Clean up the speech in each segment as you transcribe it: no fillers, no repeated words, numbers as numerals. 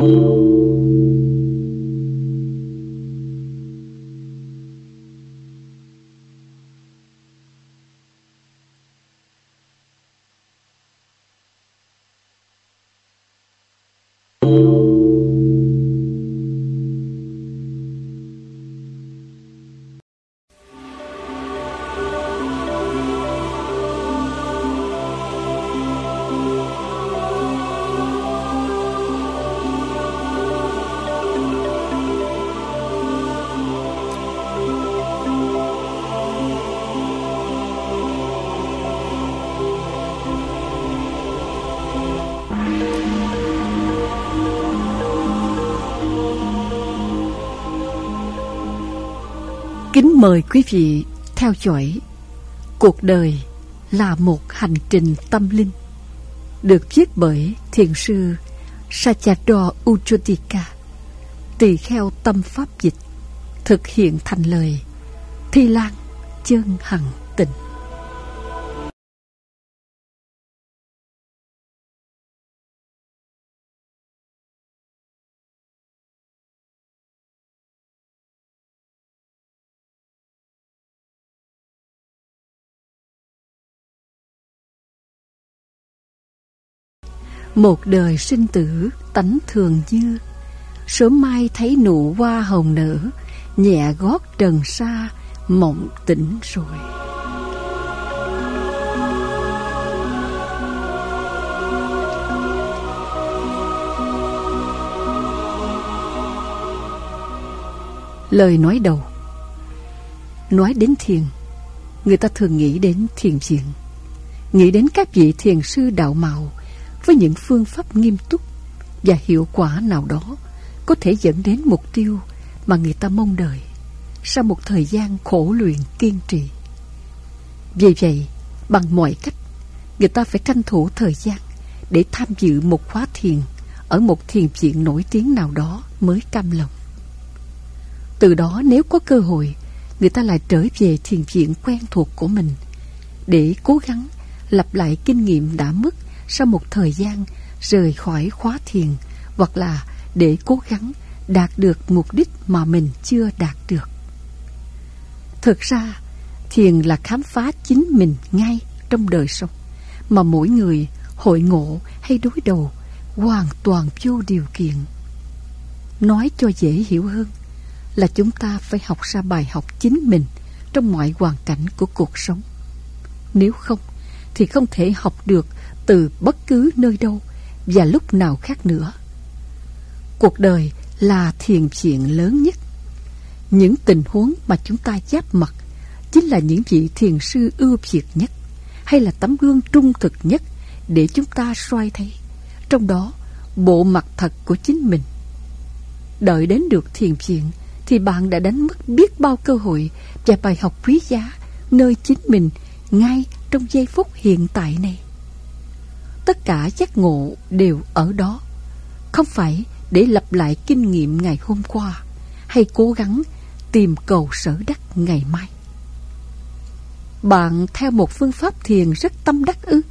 Kính mời quý vị theo dõi Cuộc đời là một hành trình tâm linh, được viết bởi thiền sư Sayadaw U Jyotika, tỳ kheo tâm pháp dịch, thực hiện thành lời Thi Lan Chân Hằng Tịnh. Một đời sinh tử tánh thường như, sớm mai thấy nụ hoa hồng nở, nhẹ gót trần sa mộng tỉnh rồi. Lời nói đầu. Nói đến thiền, người ta thường nghĩ đến thiền viện, nghĩ đến các vị thiền sư đạo mạo với những phương pháp nghiêm túc và hiệu quả nào đó có thể dẫn đến mục tiêu mà người ta mong đợi sau một thời gian khổ luyện kiên trì. Vì vậy, bằng mọi cách, người ta phải tranh thủ thời gian để tham dự một khóa thiền ở một thiền viện nổi tiếng nào đó mới cam lòng. Từ đó nếu có cơ hội, người ta lại trở về thiền viện quen thuộc của mình để cố gắng lặp lại kinh nghiệm đã mất sau một thời gian rời khỏi khóa thiền, hoặc là để cố gắng đạt được mục đích mà mình chưa đạt được. Thực ra, thiền là khám phá chính mình ngay trong đời sống mà mỗi người hội ngộ hay đối đầu hoàn toàn vô điều kiện. Nói cho dễ hiểu hơn là chúng ta phải học ra bài học chính mình trong mọi hoàn cảnh của cuộc sống. Nếu không thì không thể học được từ bất cứ nơi đâu và lúc nào khác nữa. Cuộc đời là thiền viện lớn nhất. Những tình huống mà chúng ta giáp mặt chính là những vị thiền sư ưu việt nhất, hay là tấm gương trung thực nhất để chúng ta soi thấy trong đó bộ mặt thật của chính mình. Đợi đến được thiền viện thì bạn đã đánh mất biết bao cơ hội và bài học quý giá nơi chính mình ngay trong giây phút hiện tại này. Tất cả giác ngộ đều ở đó, không phải để lặp lại kinh nghiệm ngày hôm qua hay cố gắng tìm cầu sở đắc ngày mai. Bạn theo một phương pháp thiền rất tâm đắc ư?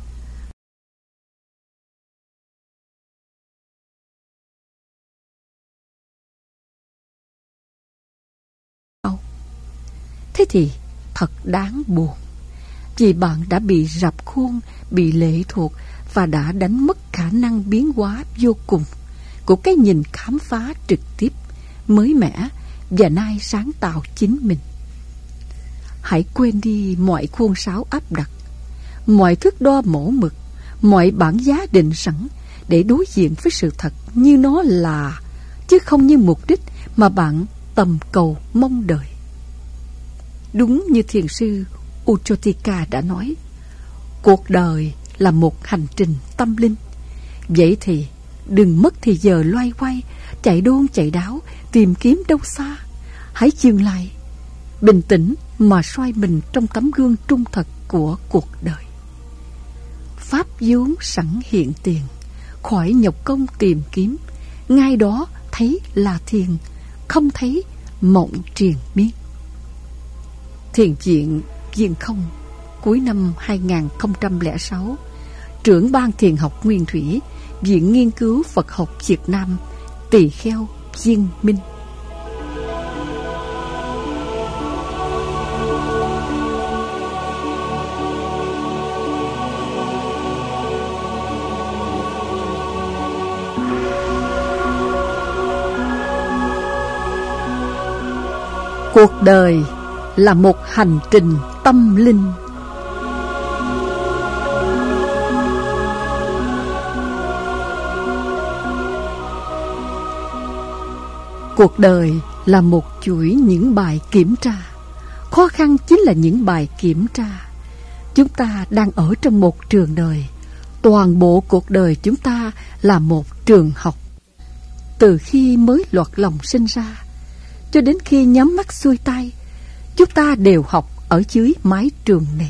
Thế thì thật đáng buồn, vì bạn đã bị rập khuôn, bị lệ thuộc và đã đánh mất khả năng biến hóa vô cùng của cái nhìn khám phá trực tiếp, mới mẻ và nay sáng tạo chính mình. Hãy quên đi mọi khuôn sáo áp đặt, mọi thước đo mẫu mực, mọi bảng giá định sẵn để đối diện với sự thật như nó là, chứ không như mục đích mà bạn tầm cầu mong đợi. Đúng như thiền sư U Jyotika đã nói, cuộc đời là một hành trình tâm linh. Vậy thì đừng mất thì giờ loay hoay, chạy đôn chạy đáo, tìm kiếm đâu xa. Hãy dừng lại, bình tĩnh mà soi mình trong tấm gương trung thật của cuộc đời. Pháp vốn sẵn hiện tiền, khỏi nhọc công tìm kiếm, ngay đó thấy là thiền, không thấy mộng triền miên. Thiền viện Viên Không cuối năm 2006, trưởng ban thiền học Nguyên Thủy Viện Nghiên cứu Phật học Việt Nam, Tỳ Kheo, Viên Minh. Cuộc đời là một hành trình tâm linh. Cuộc đời là một chuỗi những bài kiểm tra. Khó khăn chính là những bài kiểm tra. Chúng ta đang ở trong một trường đời. Toàn bộ cuộc đời chúng ta là một trường học. Từ khi mới lọt lòng sinh ra cho đến khi nhắm mắt xuôi tay, chúng ta đều học ở dưới mái trường này.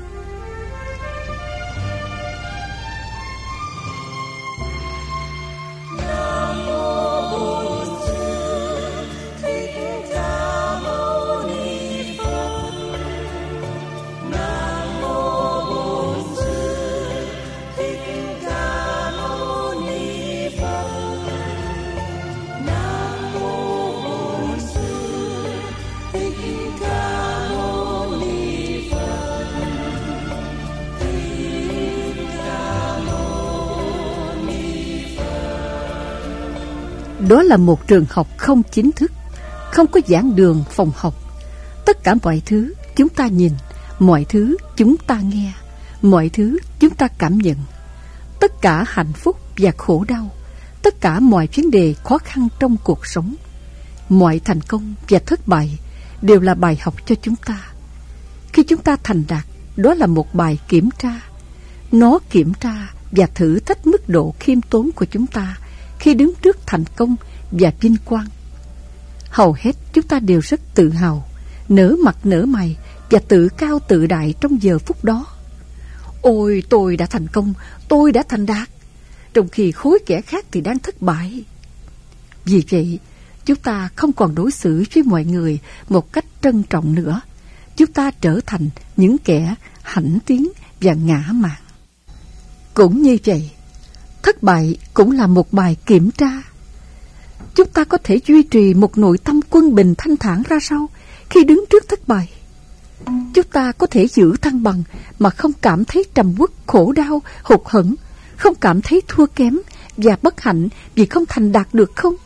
Đó là một trường học không chính thức, không có giảng đường, phòng học. Tất cả mọi thứ chúng ta nhìn, mọi thứ chúng ta nghe, mọi thứ chúng ta cảm nhận. Tất cả hạnh phúc và khổ đau, tất cả mọi vấn đề khó khăn trong cuộc sống, mọi thành công và thất bại đều là bài học cho chúng ta. Khi chúng ta thành đạt, đó là một bài kiểm tra. Nó kiểm tra và thử thách mức độ khiêm tốn của chúng ta khi đứng trước thành công và vinh quang. Hầu hết chúng ta đều rất tự hào, nở mặt nở mày và tự cao tự đại trong giờ phút đó. Ôi, tôi đã thành công, tôi đã thành đạt, trong khi khối kẻ khác thì đang thất bại. Vì vậy, chúng ta không còn đối xử với mọi người một cách trân trọng nữa. Chúng ta trở thành những kẻ hãnh tiến và ngã mạn. Cũng như vậy, thất bại cũng là một bài kiểm tra. Chúng ta có thể duy trì một nội tâm quân bình thanh thản ra sao khi đứng trước thất bại? Chúng ta có thể giữ thăng bằng mà không cảm thấy trầm uất, khổ đau, hụt hẫng, không cảm thấy thua kém và bất hạnh vì không thành đạt được không?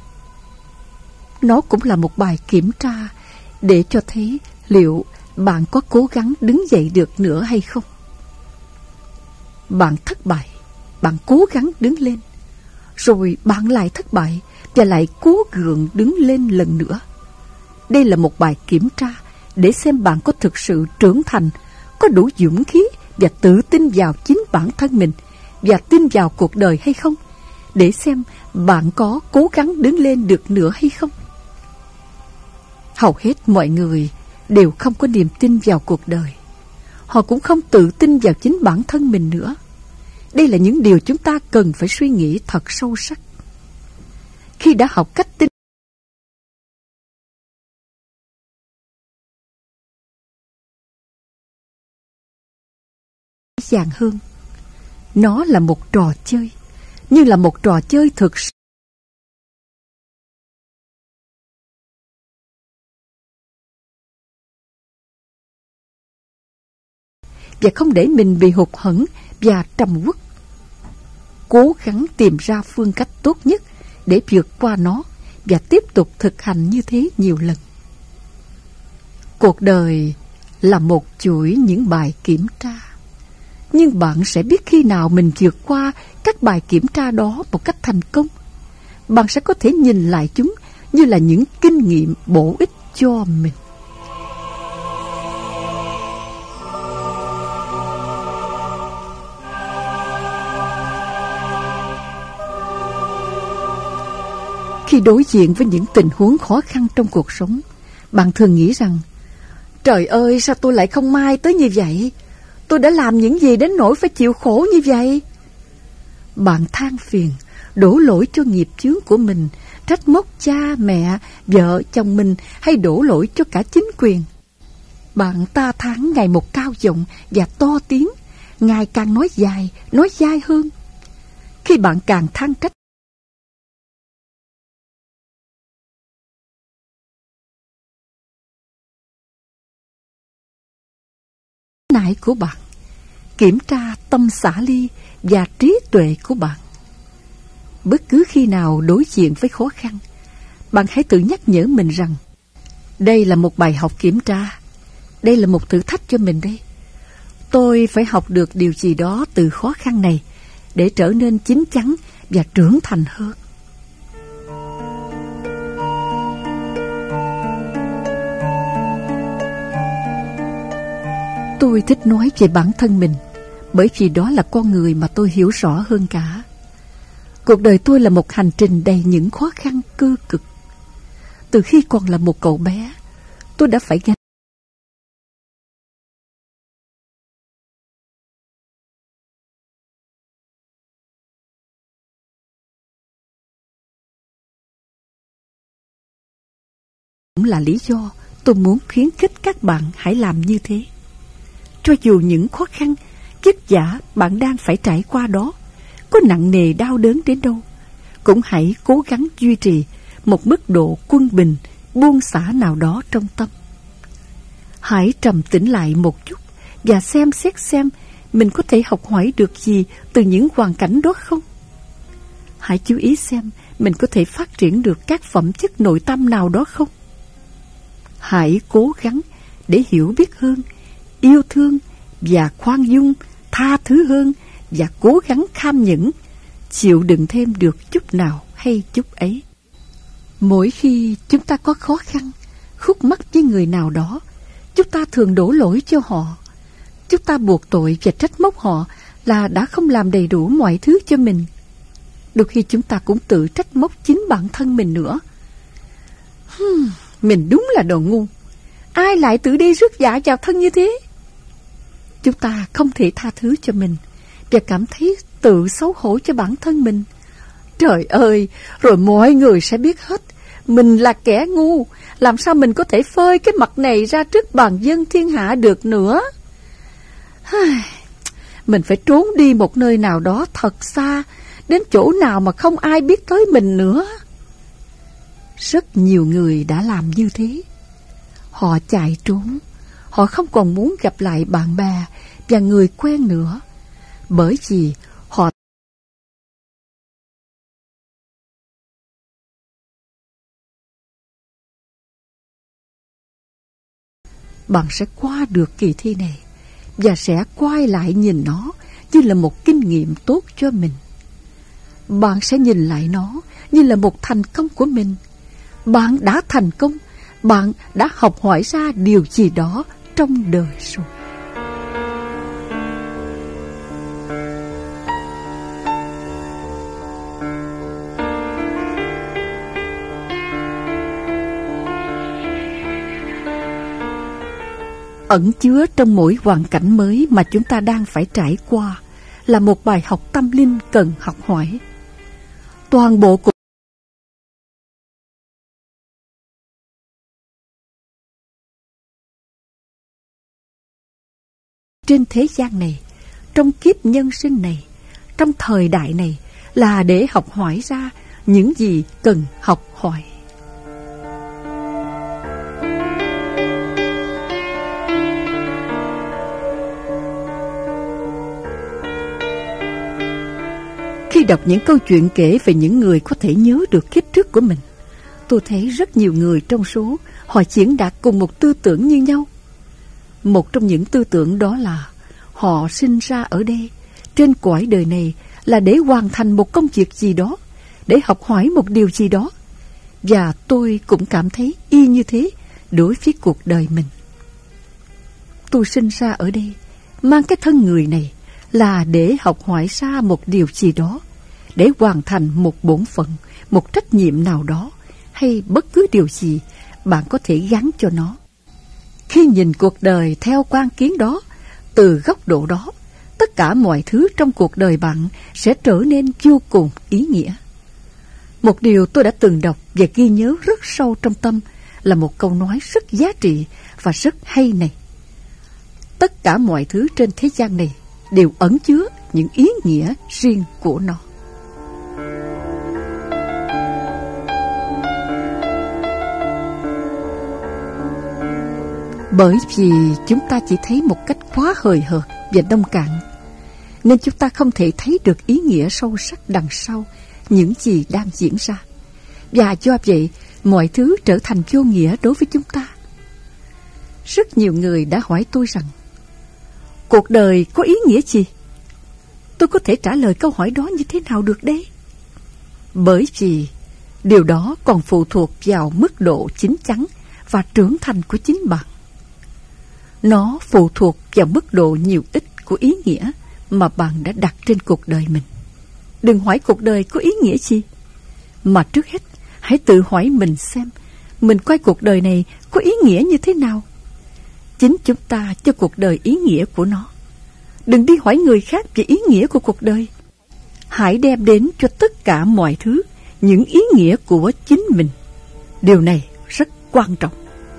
Nó cũng là một bài kiểm tra để cho thấy liệu bạn có cố gắng đứng dậy được nữa hay không. Bạn thất bại, bạn cố gắng đứng lên, rồi bạn lại thất bại và lại cố gượng đứng lên lần nữa. Đây là một bài kiểm tra để xem bạn có thực sự trưởng thành, có đủ dũng khí và tự tin vào chính bản thân mình và tin vào cuộc đời hay không, để xem bạn có cố gắng đứng lên được nữa hay không. Hầu hết mọi người đều không có niềm tin vào cuộc đời. Họ cũng không tự tin vào chính bản thân mình nữa. Đây là những điều chúng ta cần phải suy nghĩ thật sâu sắc. Khi đã học cách tin dàng hơn, nó là một trò chơi, như là một trò chơi thực sự. Và không để mình bị hụt hẫng và trầm uất. Cố gắng tìm ra phương cách tốt nhất để vượt qua nó và tiếp tục thực hành như thế nhiều lần. Cuộc đời là một chuỗi những bài kiểm tra. Nhưng bạn sẽ biết khi nào mình vượt qua các bài kiểm tra đó một cách thành công. Bạn sẽ có thể nhìn lại chúng như là những kinh nghiệm bổ ích cho mình. Khi đối diện với những tình huống khó khăn trong cuộc sống, bạn thường nghĩ rằng: trời ơi, sao tôi lại không may tới như vậy? Tôi đã làm những gì đến nỗi phải chịu khổ như vậy? Bạn than phiền, đổ lỗi cho nghiệp chướng của mình, trách móc cha, mẹ, vợ, chồng mình, hay đổ lỗi cho cả chính quyền. Bạn ta thán ngày một cao giọng và to tiếng, ngày càng nói dài, nói dai hơn. khi bạn càng than trách nại của bạn, kiểm tra tâm xả ly và trí tuệ của bạn. Bất cứ khi nào đối diện với khó khăn, bạn hãy tự nhắc nhở mình rằng đây là một bài học kiểm tra, đây là một thử thách cho mình đây. Tôi phải học được điều gì đó từ khó khăn này để trở nên chín chắn và trưởng thành hơn. Tôi thích nói về bản thân mình, bởi vì đó là con người mà tôi hiểu rõ hơn cả. Cuộc đời tôi là một hành trình đầy những khó khăn cơ cực. Từ khi còn là một cậu bé, tôi đã phải gánh cũng là lý do tôi muốn khuyến khích các bạn hãy làm như thế. Cho dù những khó khăn, vất vả bạn đang phải trải qua đó có nặng nề đau đớn đến đâu, cũng hãy cố gắng duy trì một mức độ quân bình, buông xả nào đó trong tâm. Hãy trầm tĩnh lại một chút và xem xét xem mình có thể học hỏi được gì từ những hoàn cảnh đó không. Hãy chú ý xem mình có thể phát triển được các phẩm chất nội tâm nào đó không. Hãy cố gắng để hiểu biết hơn, yêu thương và khoan dung, tha thứ hơn và cố gắng kham nhẫn, chịu đựng thêm được chút nào hay chút ấy. Mỗi khi chúng ta có khó khăn, khúc mắc với người nào đó, chúng ta thường đổ lỗi cho họ. Chúng ta buộc tội và trách móc họ là đã không làm đầy đủ mọi thứ cho mình. Đôi khi chúng ta cũng tự trách móc chính bản thân mình nữa. Mình đúng là đồ ngu. Ai lại tự đi rước dạ vào thân như thế? Chúng ta không thể tha thứ cho mình và cảm thấy tự xấu hổ cho bản thân mình. Trời ơi, rồi mọi người sẽ biết hết mình là kẻ ngu. Làm sao mình có thể phơi cái mặt này ra trước bàn dân thiên hạ được nữa? Mình phải trốn đi một nơi nào đó thật xa, đến chỗ nào mà không ai biết tới mình nữa. Rất nhiều người đã làm như thế. Họ chạy trốn. Họ không còn muốn gặp lại bạn bè và người quen nữa, bởi vì họ bạn sẽ qua được kỳ thi này và sẽ quay lại nhìn nó như là một kinh nghiệm tốt cho mình. Bạn sẽ nhìn lại nó như là một thành công của mình. Bạn đã thành công. Bạn đã học hỏi ra điều gì đó trong đời rồi. Ẩn chứa trong mỗi hoàn cảnh mới mà chúng ta đang phải trải qua là một bài học tâm linh cần học hỏi. Toàn bộ cuộc trên thế gian này, trong kiếp nhân sinh này, trong thời đại này là để học hỏi ra những gì cần học hỏi. Khi đọc những câu chuyện kể về những người có thể nhớ được kiếp trước của mình, tôi thấy rất nhiều người trong số họ diễn đạt cùng một tư tưởng như nhau. Một trong những tư tưởng đó là họ sinh ra ở đây, trên cõi đời này là để hoàn thành một công việc gì đó, để học hỏi một điều gì đó. Và tôi cũng cảm thấy y như thế đối với cuộc đời mình. Tôi sinh ra ở đây, mang cái thân người này là để học hỏi ra một điều gì đó, để hoàn thành một bổn phận, một trách nhiệm nào đó, hay bất cứ điều gì bạn có thể gắn cho nó. Khi nhìn cuộc đời theo quan kiến đó, từ góc độ đó, tất cả mọi thứ trong cuộc đời bạn sẽ trở nên vô cùng ý nghĩa. Một điều tôi đã từng đọc và ghi nhớ rất sâu trong tâm là một câu nói rất giá trị và rất hay này. Tất cả mọi thứ trên thế gian này đều ẩn chứa những ý nghĩa riêng của nó. Bởi vì chúng ta chỉ thấy một cách quá hời hợt và nông cạn, nên chúng ta không thể thấy được ý nghĩa sâu sắc đằng sau những gì đang diễn ra. Và do vậy, mọi thứ trở thành vô nghĩa đối với chúng ta. Rất nhiều người đã hỏi tôi rằng, cuộc đời có ý nghĩa gì? Tôi có thể trả lời câu hỏi đó như thế nào được đấy? Bởi vì điều đó còn phụ thuộc vào mức độ chín chắn và trưởng thành của chính bạn. Nó phụ thuộc vào mức độ nhiều ít của ý nghĩa mà bạn đã đặt trên cuộc đời mình. Đừng hỏi cuộc đời có ý nghĩa gì, mà trước hết hãy tự hỏi mình xem mình coi cuộc đời này có ý nghĩa như thế nào. Chính chúng ta cho cuộc đời ý nghĩa của nó. Đừng đi hỏi người khác về ý nghĩa của cuộc đời. Hãy đem đến cho tất cả mọi thứ những ý nghĩa của chính mình. Điều này rất quan trọng.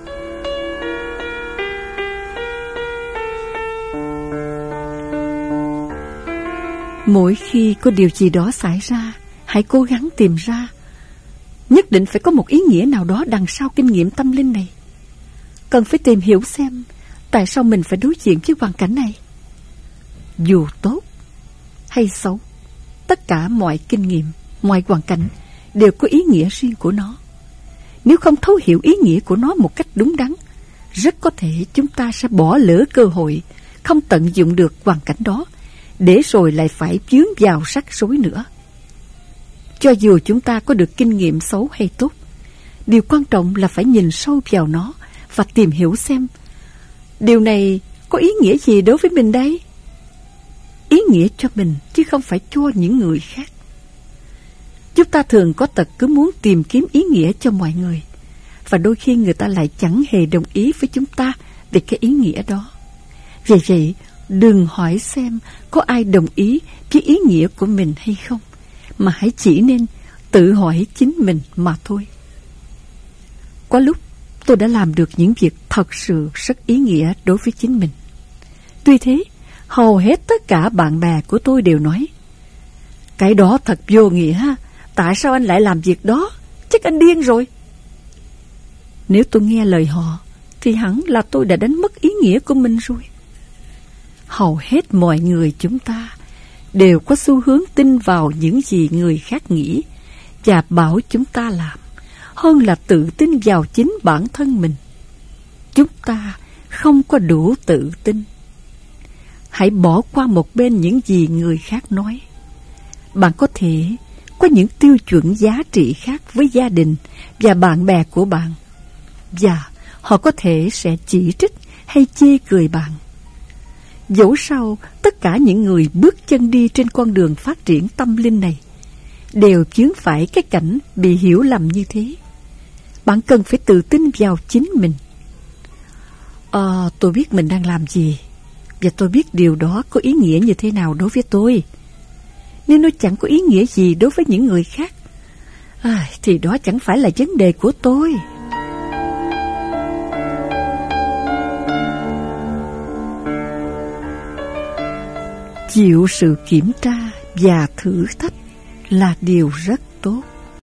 Mỗi khi có điều gì đó xảy ra, hãy cố gắng tìm ra. Nhất định phải có một ý nghĩa nào đó đằng sau kinh nghiệm tâm linh này. Cần phải tìm hiểu xem tại sao mình phải đối diện với hoàn cảnh này. Dù tốt hay xấu, tất cả mọi kinh nghiệm, mọi hoàn cảnh đều có ý nghĩa riêng của nó. Nếu không thấu hiểu ý nghĩa của nó một cách đúng đắn, rất có thể chúng ta sẽ bỏ lỡ cơ hội, không tận dụng được hoàn cảnh đó, để rồi lại phải vướng vào rắc rối nữa. Cho dù chúng ta có được kinh nghiệm xấu hay tốt, điều quan trọng là phải nhìn sâu vào nó và tìm hiểu xem điều này có ý nghĩa gì đối với mình đây? Ý nghĩa cho mình chứ không phải cho những người khác. Chúng ta thường có tật cứ muốn tìm kiếm ý nghĩa cho mọi người, và đôi khi người ta lại chẳng hề đồng ý với chúng ta về cái ý nghĩa đó. Vì vậy, đừng hỏi xem có ai đồng ý với ý nghĩa của mình hay không, mà hãy chỉ nên tự hỏi chính mình mà thôi. Có lúc tôi đã làm được những việc thật sự rất ý nghĩa đối với chính mình. Tuy thế, hầu hết tất cả bạn bè của tôi đều nói, cái đó thật vô nghĩa, tại sao anh lại làm việc đó? Chắc anh điên rồi. Nếu tôi nghe lời họ, thì hẳn là tôi đã đánh mất ý nghĩa của mình rồi. Hầu hết mọi người chúng ta đều có xu hướng tin vào những gì người khác nghĩ và bảo chúng ta làm, hơn là tự tin vào chính bản thân mình. Chúng ta không có đủ tự tin. Hãy bỏ qua một bên những gì người khác nói. Bạn có thể có những tiêu chuẩn giá trị khác với gia đình và bạn bè của bạn, và họ có thể sẽ chỉ trích hay chê cười bạn. Dẫu sao, tất cả những người bước chân đi trên con đường phát triển tâm linh này đều vướng phải cái cảnh bị hiểu lầm như thế. Bạn cần phải tự tin vào chính mình. Tôi biết mình đang làm gì, và tôi biết điều đó có ý nghĩa như thế nào đối với tôi. Nếu nó chẳng có ý nghĩa gì đối với những người khác, thì đó chẳng phải là vấn đề của tôi. Chịu sự kiểm tra và thử thách là điều rất tốt.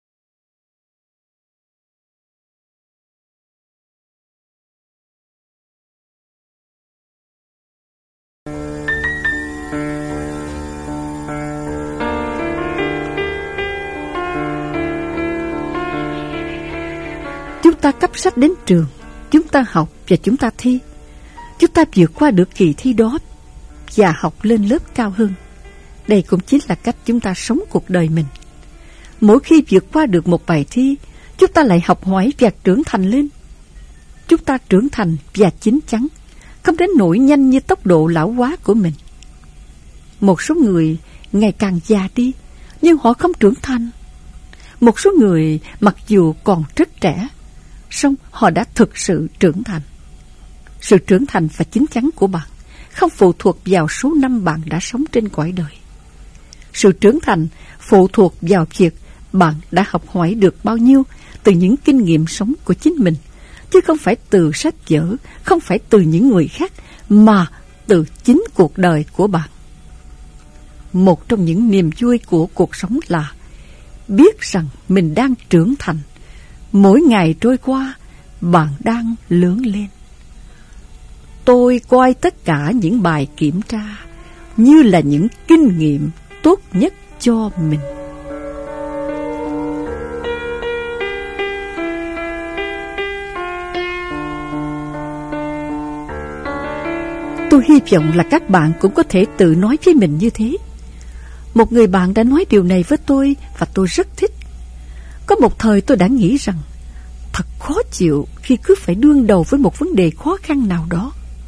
Chúng ta cấp sách đến trường, chúng ta học và chúng ta thi. Chúng ta vượt qua được kỳ thi đó và học lên lớp cao hơn. Đây cũng chính là cách chúng ta sống cuộc đời mình. Mỗi khi vượt qua được một bài thi, chúng ta lại học hỏi và trưởng thành lên. Chúng ta trưởng thành và chín chắn, không đến nỗi nhanh như tốc độ lão hóa của mình. Một số người ngày càng già đi, nhưng họ không trưởng thành. Một số người mặc dù còn rất trẻ, song họ đã thực sự trưởng thành. Sự trưởng thành và chín chắn của bạn không phụ thuộc vào số năm bạn đã sống trên cõi đời. Sự trưởng thành phụ thuộc vào việc bạn đã học hỏi được bao nhiêu từ những kinh nghiệm sống của chính mình, chứ không phải từ sách vở, không phải từ những người khác, mà từ chính cuộc đời của bạn. Một trong những niềm vui của cuộc sống là biết rằng mình đang trưởng thành. Mỗi ngày trôi qua, bạn đang lớn lên. tôi coi tất cả những bài kiểm tra như là những kinh nghiệm tốt nhất cho mình. Tôi hy vọng là các bạn cũng có thể tự nói với mình như thế. Một người bạn đã nói điều này với tôi và tôi rất thích. Có một thời tôi đã nghĩ rằng thật khó chịu khi cứ phải đương đầu với một vấn đề khó khăn nào đó.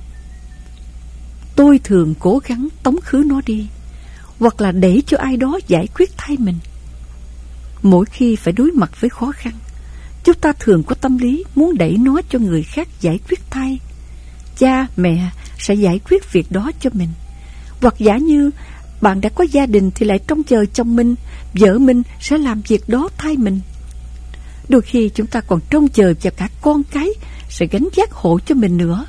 Tôi thường cố gắng tống khứ nó đi, hoặc là để cho ai đó giải quyết thay mình. Mỗi khi phải đối mặt với khó khăn, chúng ta thường có tâm lý muốn đẩy nó cho người khác giải quyết thay. Cha, mẹ sẽ giải quyết việc đó cho mình. Hoặc giả như bạn đã có gia đình thì lại trông chờ chồng mình, vợ mình sẽ làm việc đó thay mình. Đôi khi chúng ta còn trông chờ vào cả con cái sẽ gánh vác hộ cho mình nữa.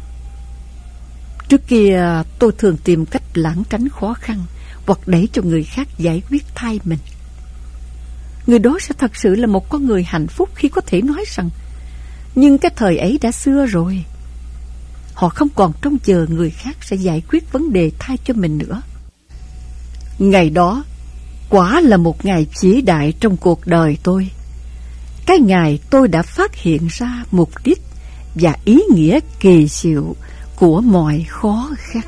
Trước kia tôi thường tìm cách lảng tránh khó khăn hoặc đẩy cho người khác giải quyết thay mình. Người đó sẽ thật sự là một con người hạnh phúc khi có thể nói rằng nhưng cái thời ấy đã xưa rồi. Họ không còn trông chờ người khác sẽ giải quyết vấn đề thay cho mình nữa. Ngày đó quả là một ngày vĩ đại trong cuộc đời tôi. Cái ngày tôi đã phát hiện ra mục đích và ý nghĩa kỳ diệu của mọi khó khăn.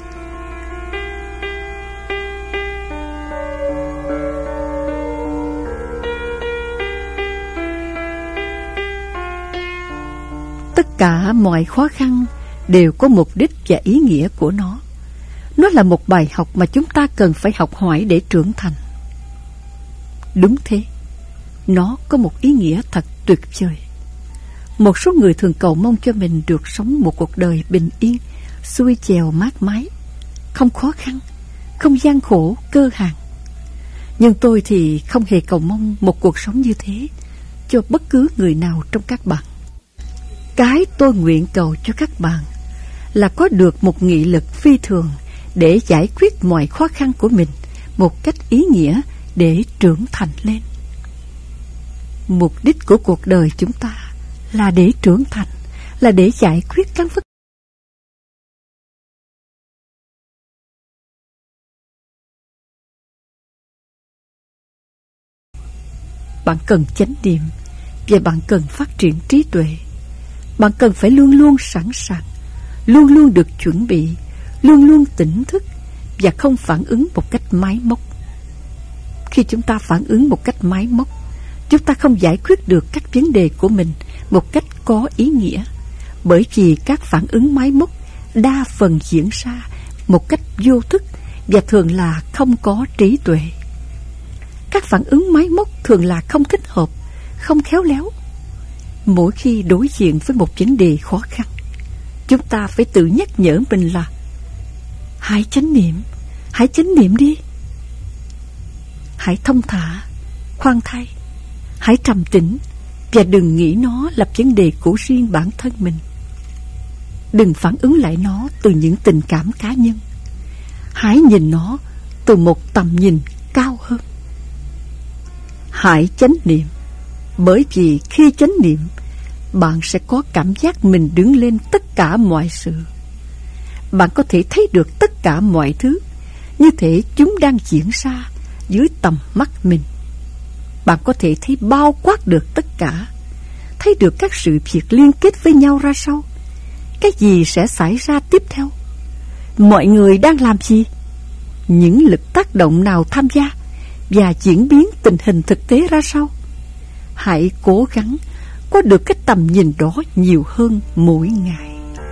Tất cả mọi khó khăn đều có mục đích và ý nghĩa của nó. Nó là một bài học mà chúng ta cần phải học hỏi để trưởng thành. Đúng thế, nó có một ý nghĩa thật tuyệt vời. Một số người thường cầu mong cho mình được sống một cuộc đời bình yên, xuôi chèo mát mái, không khó khăn, không gian khổ, cơ hàn. Nhưng tôi thì không hề cầu mong một cuộc sống như thế cho bất cứ người nào trong các bạn. Cái tôi nguyện cầu cho các bạn là có được một nghị lực phi thường để giải quyết mọi khó khăn của mình một cách ý nghĩa để trưởng thành lên. Mục đích của cuộc đời chúng ta là để trưởng thành, là để giải quyết các vấn đề. Bạn cần chánh niệm và bạn cần phát triển trí tuệ. Bạn cần phải luôn luôn sẵn sàng, luôn luôn được chuẩn bị, luôn luôn tỉnh thức và không phản ứng một cách máy móc. Khi chúng ta phản ứng một cách máy móc, chúng ta không giải quyết được các vấn đề của mình một cách có ý nghĩa, bởi vì các phản ứng máy móc đa phần diễn ra một cách vô thức và thường là không có trí tuệ. Các phản ứng máy móc thường là không thích hợp, không khéo léo. Mỗi khi đối diện với một vấn đề khó khăn, chúng ta phải tự nhắc nhở mình là hãy chánh niệm đi. Hãy thông thả, khoan thai, hãy trầm tĩnh và đừng nghĩ nó là vấn đề của riêng bản thân mình. Đừng phản ứng lại nó từ những tình cảm cá nhân. Hãy nhìn nó từ một tầm nhìn cao hơn. Hãy chánh niệm, bởi vì khi chánh niệm, bạn sẽ có cảm giác mình đứng lên tất cả mọi sự. Bạn có thể thấy được tất cả mọi thứ như thể chúng đang diễn ra dưới tầm mắt mình. Bạn có thể thấy bao quát được tất cả, thấy được các sự việc liên kết với nhau ra sao, cái gì sẽ xảy ra tiếp theo, mọi người đang làm gì, những lực tác động nào tham gia và diễn biến tình hình thực tế ra sao. Hãy cố gắng có được cái tầm nhìn đó nhiều hơn mỗi ngày.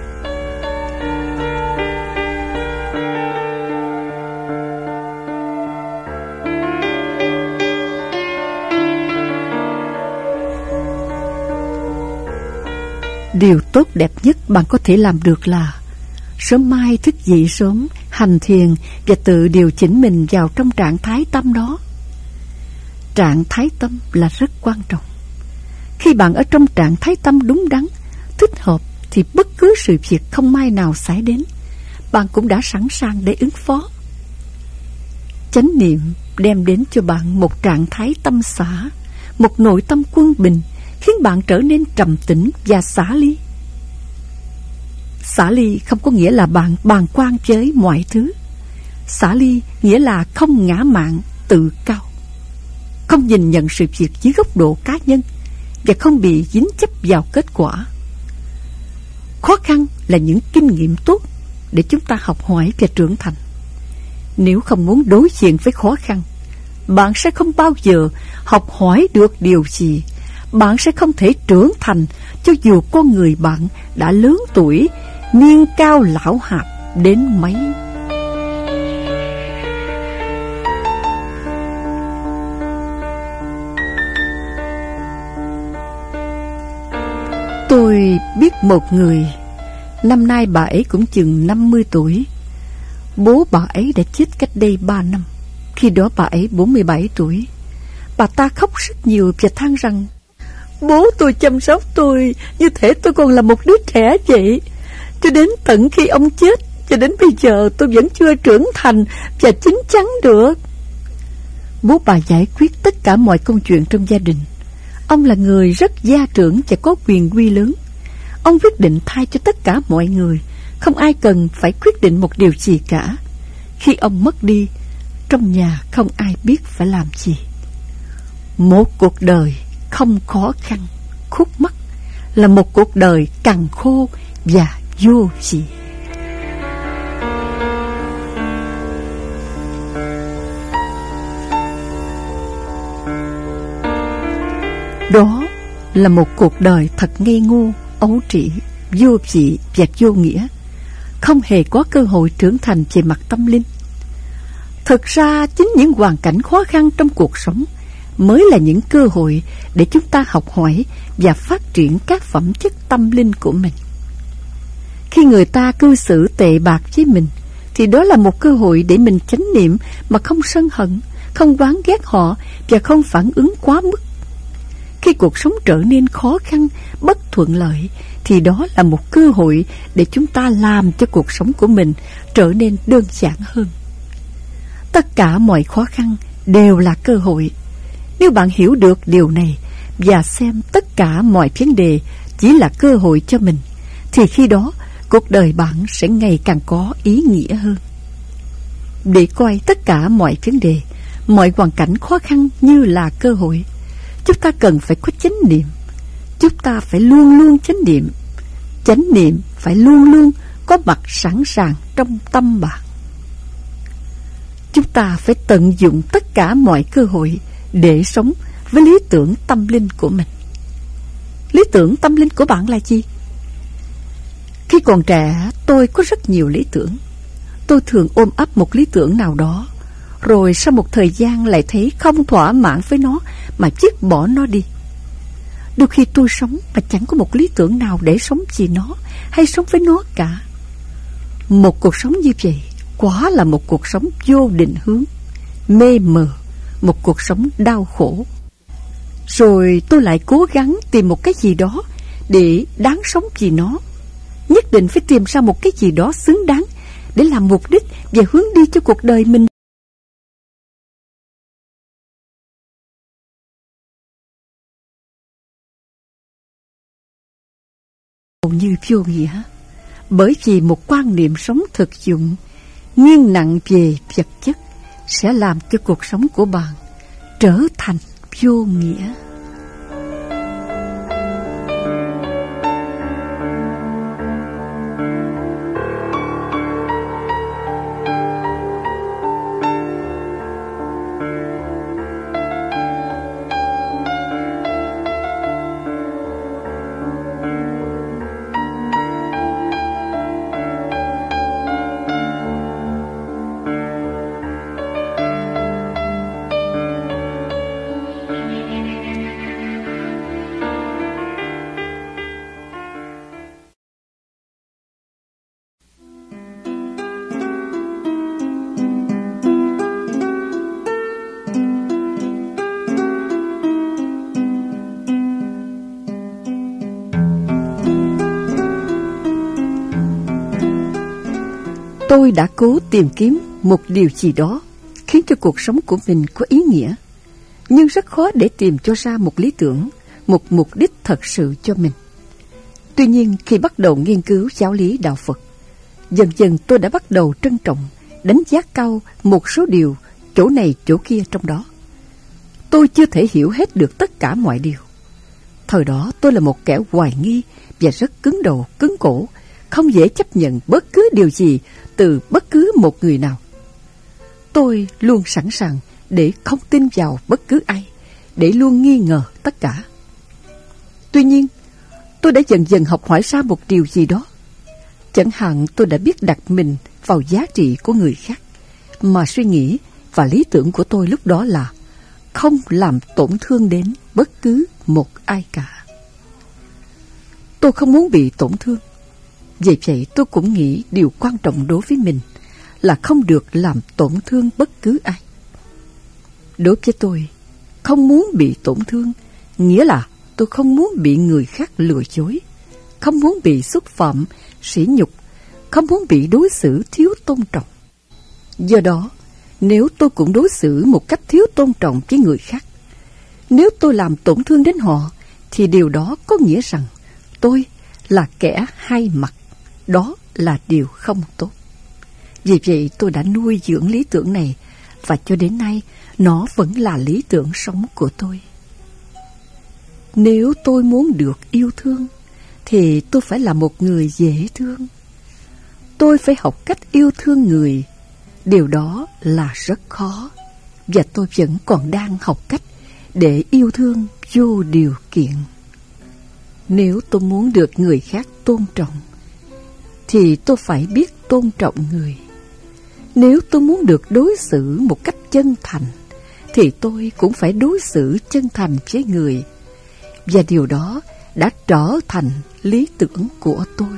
Điều tốt đẹp nhất bạn có thể làm được là sớm mai thức dậy sớm, hành thiền và tự điều chỉnh mình vào trong trạng thái tâm đó. Trạng thái tâm là rất quan trọng. Khi bạn ở trong trạng thái tâm đúng đắn, thích hợp thì bất cứ sự việc không may nào xảy đến, bạn cũng đã sẵn sàng để ứng phó. Chánh niệm đem đến cho bạn một trạng thái tâm xả, một nội tâm quân bình, khiến bạn trở nên trầm tĩnh và xả ly. Xả ly không có nghĩa là bạn bàng quan với mọi thứ. Xả ly nghĩa là không ngã mạn tự cao, không nhìn nhận sự việc dưới góc độ cá nhân và không bị dính chấp vào kết quả. Khó khăn là những kinh nghiệm tốt để chúng ta học hỏi và trưởng thành. Nếu không muốn đối diện với khó khăn, bạn sẽ không bao giờ học hỏi được điều gì. Bạn sẽ không thể trưởng thành cho dù con người bạn đã lớn tuổi, niên cao lão hạp đến mấy. Tôi biết một người, năm nay bà ấy cũng chừng 50 tuổi. Bố bà ấy đã chết cách đây 3 năm. Khi đó bà ấy 47 tuổi. Bà ta khóc rất nhiều và than rằng: bố tôi chăm sóc tôi như thể tôi còn là một đứa trẻ vậy. Cho đến tận khi ông chết, cho đến bây giờ tôi vẫn chưa trưởng thành và chín chắn được. Bố bà giải quyết tất cả mọi công chuyện trong gia đình. Ông là người rất gia trưởng và có quyền quy lớn. Ông quyết định thay cho tất cả mọi người. Không ai cần phải quyết định một điều gì cả. Khi ông mất đi, trong nhà không ai biết phải làm gì. Một cuộc đời không khó khăn, khúc mắc là một cuộc đời cằn khô và vô vị. Đó là một cuộc đời thật ngây ngô, ấu trĩ, vô vị và vô nghĩa, không hề có cơ hội trưởng thành về mặt tâm linh. Thực ra chính những hoàn cảnh khó khăn trong cuộc sống mới là những cơ hội để chúng ta học hỏi và phát triển các phẩm chất tâm linh của mình. Khi người ta cư xử tệ bạc với mình, thì đó là một cơ hội để mình chánh niệm mà không sân hận, không oán ghét họ và không phản ứng quá mức. Khi cuộc sống trở nên khó khăn, bất thuận lợi, thì đó là một cơ hội để chúng ta làm cho cuộc sống của mình trở nên đơn giản hơn. Tất cả mọi khó khăn đều là cơ hội. Nếu bạn hiểu được điều này và xem tất cả mọi vấn đề chỉ là cơ hội cho mình, thì khi đó cuộc đời bạn sẽ ngày càng có ý nghĩa hơn. Để coi tất cả mọi vấn đề, mọi hoàn cảnh khó khăn như là cơ hội, chúng ta cần phải có chánh niệm. Chúng ta phải luôn luôn chánh niệm. Chánh niệm phải luôn luôn có mặt sẵn sàng trong tâm bạn. Chúng ta phải tận dụng tất cả mọi cơ hội để sống với lý tưởng tâm linh của mình. Lý tưởng tâm linh của bạn là gì? Khi còn trẻ, tôi có rất nhiều lý tưởng. Tôi thường ôm ấp một lý tưởng nào đó, rồi sau một thời gian lại thấy không thỏa mãn với nó mà dứt bỏ nó đi. Đôi khi tôi sống mà chẳng có một lý tưởng nào để sống vì nó hay sống với nó cả. Một cuộc sống như vậy quả là một cuộc sống vô định hướng, mê mờ, một cuộc sống đau khổ. Rồi tôi lại cố gắng tìm một cái gì đó để đáng sống vì nó. Nhất định phải tìm ra một cái gì đó xứng đáng để làm mục đích và hướng đi cho cuộc đời mình. Hầu như vô nghĩa, bởi vì một quan niệm sống thực dụng, nghiêng nặng về vật chất sẽ làm cho cuộc sống của bạn trở thành vô nghĩa. Tôi đã cố tìm kiếm một điều gì đó khiến cho cuộc sống của mình có ý nghĩa, nhưng rất khó để tìm cho ra một lý tưởng, một mục đích thật sự cho mình. Tuy nhiên khi bắt đầu nghiên cứu giáo lý đạo Phật, dần dần tôi đã bắt đầu trân trọng, đánh giá cao một số điều chỗ này chỗ kia trong đó. Tôi chưa thể hiểu hết được tất cả mọi điều. Thời đó tôi là một kẻ hoài nghi và rất cứng đầu, cứng cổ, không dễ chấp nhận bất cứ điều gì từ bất cứ một người nào. Tôi luôn sẵn sàng để không tin vào bất cứ ai, để luôn nghi ngờ tất cả. Tuy nhiên, tôi đã dần dần học hỏi ra một điều gì đó. Chẳng hạn tôi đã biết đặt mình vào giá trị của người khác, mà suy nghĩ và lý tưởng của tôi lúc đó là không làm tổn thương đến bất cứ một ai cả. Tôi không muốn bị tổn thương. Vì vậy tôi cũng nghĩ điều quan trọng đối với mình là không được làm tổn thương bất cứ ai. Đối với tôi, không muốn bị tổn thương nghĩa là tôi không muốn bị người khác lừa dối, không muốn bị xúc phạm, sỉ nhục, không muốn bị đối xử thiếu tôn trọng. Do đó, nếu tôi cũng đối xử một cách thiếu tôn trọng với người khác, nếu tôi làm tổn thương đến họ, thì điều đó có nghĩa rằng tôi là kẻ hai mặt. Đó là điều không tốt. Vì vậy tôi đã nuôi dưỡng lý tưởng này, và cho đến nay nó vẫn là lý tưởng sống của tôi. Nếu tôi muốn được yêu thương, thì tôi phải là một người dễ thương. Tôi phải học cách yêu thương người. Điều đó là rất khó, và tôi vẫn còn đang học cách để yêu thương vô điều kiện. Nếu tôi muốn được người khác tôn trọng, thì tôi phải biết tôn trọng người. Nếu tôi muốn được đối xử một cách chân thành, thì tôi cũng phải đối xử chân thành với người. Và điều đó đã trở thành lý tưởng của tôi.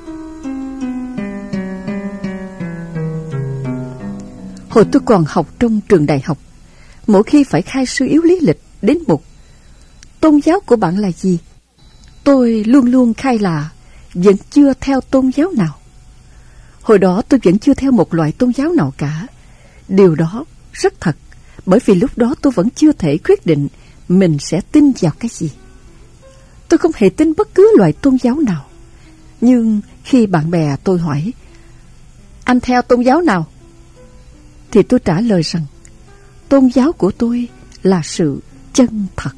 Hồi tôi còn học trong trường đại học, mỗi khi phải khai sư yếu lý lịch đến mục tôn giáo của bạn là gì, tôi luôn luôn khai là vẫn chưa theo tôn giáo nào. Hồi đó tôi vẫn chưa theo một loại tôn giáo nào cả. Điều đó rất thật, bởi vì lúc đó tôi vẫn chưa thể quyết định mình sẽ tin vào cái gì. Tôi không hề tin bất cứ loại tôn giáo nào. Nhưng khi bạn bè tôi hỏi, anh theo tôn giáo nào? Thì tôi trả lời rằng, tôn giáo của tôi là sự chân thật.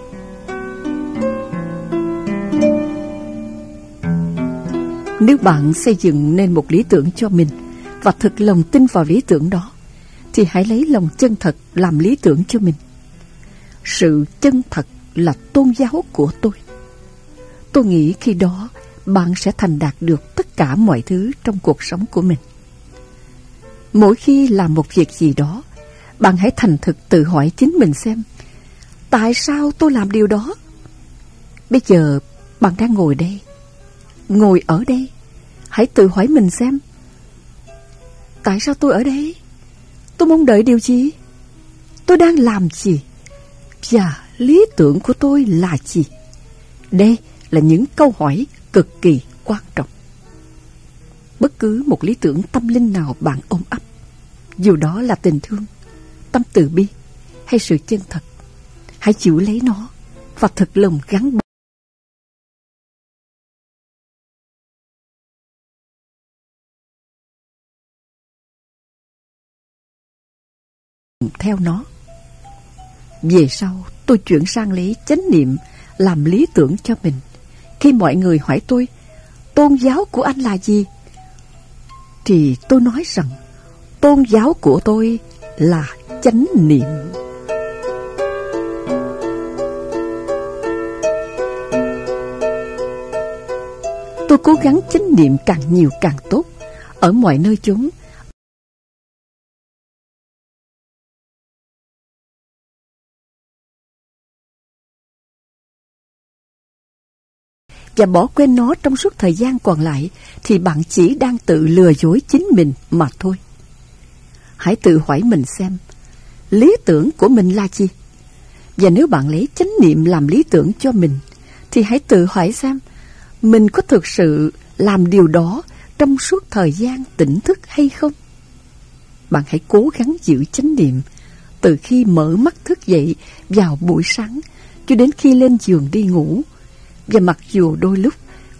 Nếu bạn xây dựng nên một lý tưởng cho mình và thực lòng tin vào lý tưởng đó, thì hãy lấy lòng chân thật làm lý tưởng cho mình. Sự chân thật là tôn giáo của tôi. Tôi nghĩ khi đó bạn sẽ thành đạt được tất cả mọi thứ trong cuộc sống của mình. Mỗi khi làm một việc gì đó, bạn hãy thành thực tự hỏi chính mình xem, tại sao tôi làm điều đó? Bây giờ bạn đang ngồi đây, ngồi ở đây, hãy tự hỏi mình xem, tại sao tôi ở đây? Tôi mong đợi điều gì? Tôi đang làm gì? Và lý tưởng của tôi là gì? Đây là những câu hỏi cực kỳ quan trọng. Bất cứ một lý tưởng tâm linh nào bạn ôm ấp, dù đó là tình thương, tâm từ bi hay sự chân thật, hãy chịu lấy nó và thật lòng gắn bó theo nó. Về sau, tôi chuyển sang lấy chánh niệm làm lý tưởng cho mình. Khi mọi người hỏi tôi, tôn giáo của anh là gì? Thì tôi nói rằng, tôn giáo của tôi là chánh niệm. Tôi cố gắng chánh niệm càng nhiều càng tốt, ở mọi nơi chốn. Và bỏ quên nó trong suốt thời gian còn lại, thì bạn chỉ đang tự lừa dối chính mình mà thôi. Hãy tự hỏi mình xem, lý tưởng của mình là gì? Và nếu bạn lấy chánh niệm làm lý tưởng cho mình, thì hãy tự hỏi xem, mình có thực sự làm điều đó trong suốt thời gian tỉnh thức hay không? Bạn hãy cố gắng giữ chánh niệm từ khi mở mắt thức dậy vào buổi sáng cho đến khi lên giường đi ngủ. Và mặc dù đôi lúc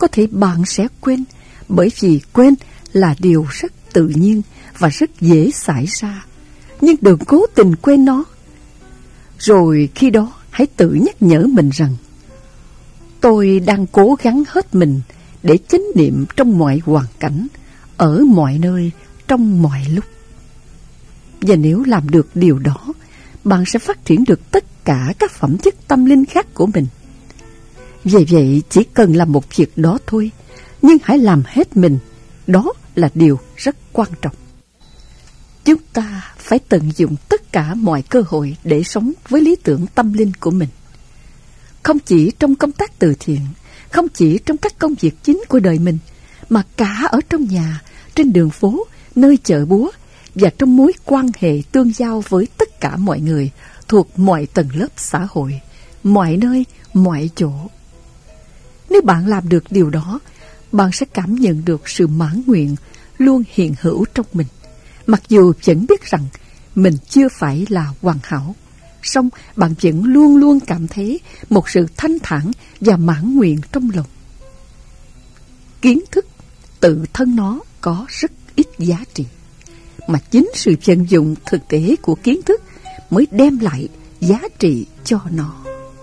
có thể bạn sẽ quên, bởi vì quên là điều rất tự nhiên và rất dễ xảy ra. Nhưng đừng cố tình quên nó. Rồi khi đó hãy tự nhắc nhở mình rằng tôi đang cố gắng hết mình để chánh niệm trong mọi hoàn cảnh, ở mọi nơi, trong mọi lúc. Và nếu làm được điều đó, bạn sẽ phát triển được tất cả các phẩm chất tâm linh khác của mình. Vì vậy chỉ cần làm một việc đó thôi, nhưng hãy làm hết mình. Đó là điều rất quan trọng. Chúng ta phải tận dụng tất cả mọi cơ hội để sống với lý tưởng tâm linh của mình. Không chỉ trong công tác từ thiện, không chỉ trong các công việc chính của đời mình, mà cả ở trong nhà, trên đường phố, nơi chợ búa và trong mối quan hệ tương giao với tất cả mọi người thuộc mọi tầng lớp xã hội, mọi nơi, mọi chỗ. Nếu bạn làm được điều đó, bạn sẽ cảm nhận được sự mãn nguyện luôn hiện hữu trong mình. Mặc dù vẫn biết rằng mình chưa phải là hoàn hảo, song bạn vẫn luôn luôn cảm thấy một sự thanh thản và mãn nguyện trong lòng. Kiến thức tự thân nó có rất ít giá trị, mà chính sự vận dụng thực tế của kiến thức mới đem lại giá trị cho nó.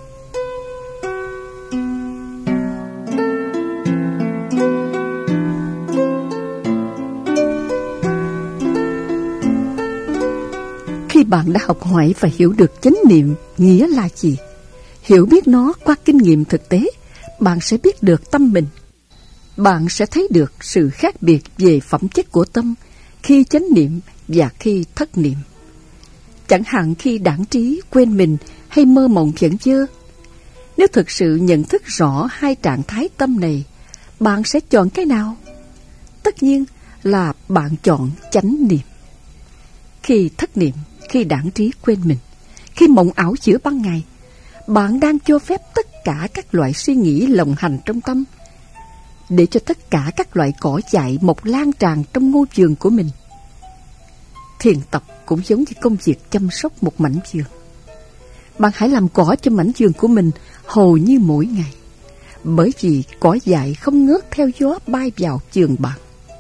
Khi bạn đã học hỏi và hiểu được chánh niệm nghĩa là gì, hiểu biết nó qua kinh nghiệm thực tế, bạn sẽ biết được tâm mình. Bạn sẽ thấy được sự khác biệt về phẩm chất của tâm khi chánh niệm và khi thất niệm. Chẳng hạn khi đãng trí, quên mình hay mơ mộng vẩn vơ. Nếu thực sự nhận thức rõ hai trạng thái tâm này, bạn sẽ chọn cái nào? Tất nhiên là bạn chọn chánh niệm. Khi thất niệm, khi đãng trí quên mình, khi mộng ảo giữa ban ngày, bạn đang cho phép tất cả các loại suy nghĩ lộng hành trong tâm, để cho tất cả các loại cỏ dại mọc lan tràn trong ngôi vườn của mình. Thiền tập cũng giống như công việc chăm sóc một mảnh vườn. Bạn hãy làm cỏ cho mảnh vườn của mình hầu như mỗi ngày, bởi vì cỏ dại không ngớt theo gió bay vào vườn bạn.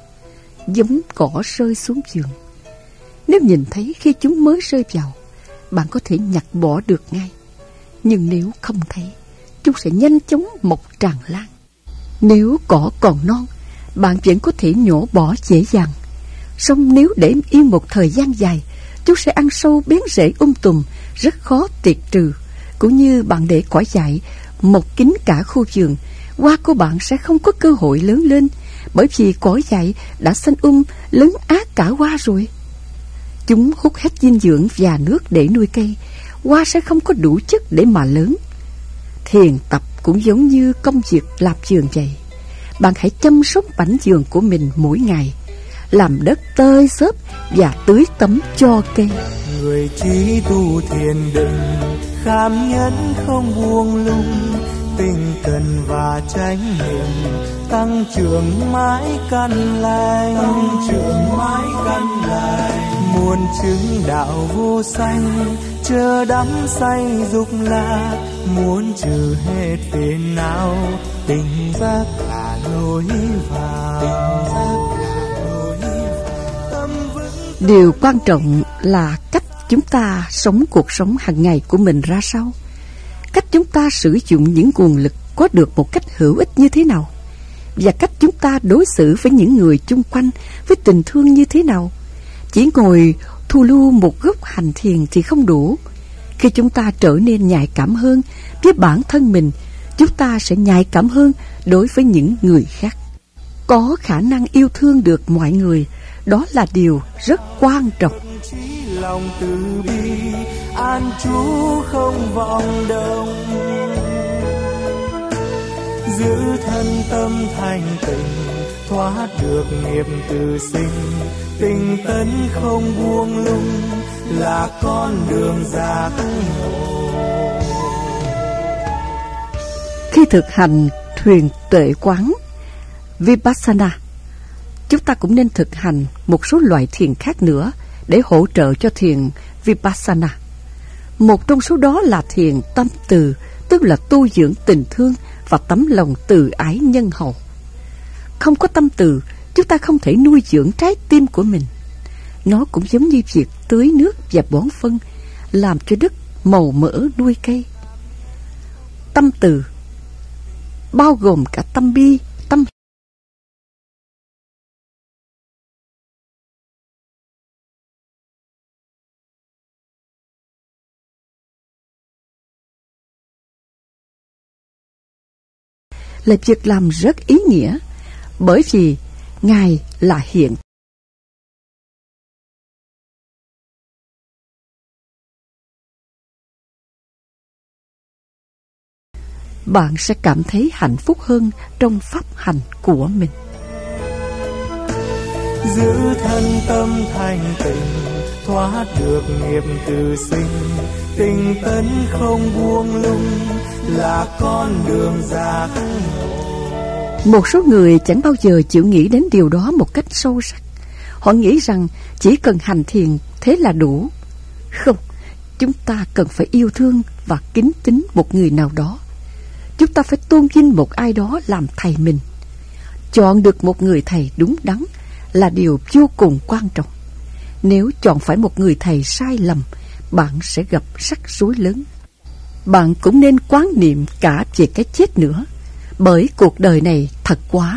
Giống cỏ rơi xuống vườn, nếu nhìn thấy khi chúng mới rơi vào, bạn có thể nhặt bỏ được ngay. Nhưng nếu không thấy, chúng sẽ nhanh chóng mọc tràn lan. Nếu cỏ còn non, bạn vẫn có thể nhổ bỏ dễ dàng. Song nếu để yên một thời gian dài, chúng sẽ ăn sâu bén rễ tùm, rất khó triệt trừ. Cũng như bạn để cỏ dại mọc kín cả khu vườn, hoa của bạn sẽ không có cơ hội lớn lên, bởi vì cỏ dại đã xanh lấn át cả hoa rồi. Chúng hút hết dinh dưỡng và nước để nuôi cây, hoa sẽ không có đủ chất để mà lớn. Thiền tập cũng giống như công việc làm vườn vậy. Bạn hãy chăm sóc mảnh vườn của mình mỗi ngày, làm đất tơi xốp và tưới tắm cho cây. Người trí tu thiền định, kham nhẫn không buông lung, tinh cần và chánh niệm, tăng trưởng mãi căn lành, muôn chứng đạo vô sanh, chờ đắm say dục lạc, muốn trừ hết phiền não, tỉnh giác là lối vào. Điều quan trọng là cách chúng ta sống cuộc sống hàng ngày của mình ra sao, cách chúng ta sử dụng những nguồn lực có được một cách hữu ích như thế nào, và cách chúng ta đối xử với những người chung quanh với tình thương như thế nào. Chỉ ngồi thu lưu một góc hành thiền thì không đủ. Khi chúng ta trở nên nhạy cảm hơn với bản thân mình, chúng ta sẽ nhạy cảm hơn đối với những người khác. Có khả năng yêu thương được mọi người, đó là điều rất quan trọng. Lòng từ bi an trú không vọng động, giữ thân tâm thanh tịnh, thoát được nghiệp từ sinh, tinh tấn không buông lung là con đường giác ngộ. Khi thực hành thiền tuệ quán Vipassana, chúng ta cũng nên thực hành một số loại thiền khác nữa để hỗ trợ cho thiền Vipassana. Một trong số đó là thiền tâm từ, tức là tu dưỡng tình thương và tấm lòng từ ái nhân hậu. Không có tâm từ, chúng ta không thể nuôi dưỡng trái tim của mình. Nó cũng giống như việc tưới nước và bón phân, làm cho đất màu mỡ nuôi cây. Tâm từ bao gồm cả tâm bi, tâm là việc làm rất ý nghĩa, bởi vì Ngài là hiện. Bạn sẽ cảm thấy hạnh phúc hơn trong pháp hành của mình. Giữ thân tâm thanh tịnh, thoát được nghiệp từ sinh, tinh tấn không buông lung là con đường giác ngộ. Một số người chẳng bao giờ chịu nghĩ đến điều đó một cách sâu sắc. Họ nghĩ rằng chỉ cần hành thiền thế là đủ. Không, chúng ta cần phải yêu thương và kính tính một người nào đó. Chúng ta phải tôn vinh một ai đó làm thầy mình. Chọn được một người thầy đúng đắn là điều vô cùng quan trọng. Nếu chọn phải một người thầy sai lầm, bạn sẽ gặp rắc rối lớn. Bạn cũng nên quán niệm cả về cái chết nữa, bởi cuộc đời này thật quá.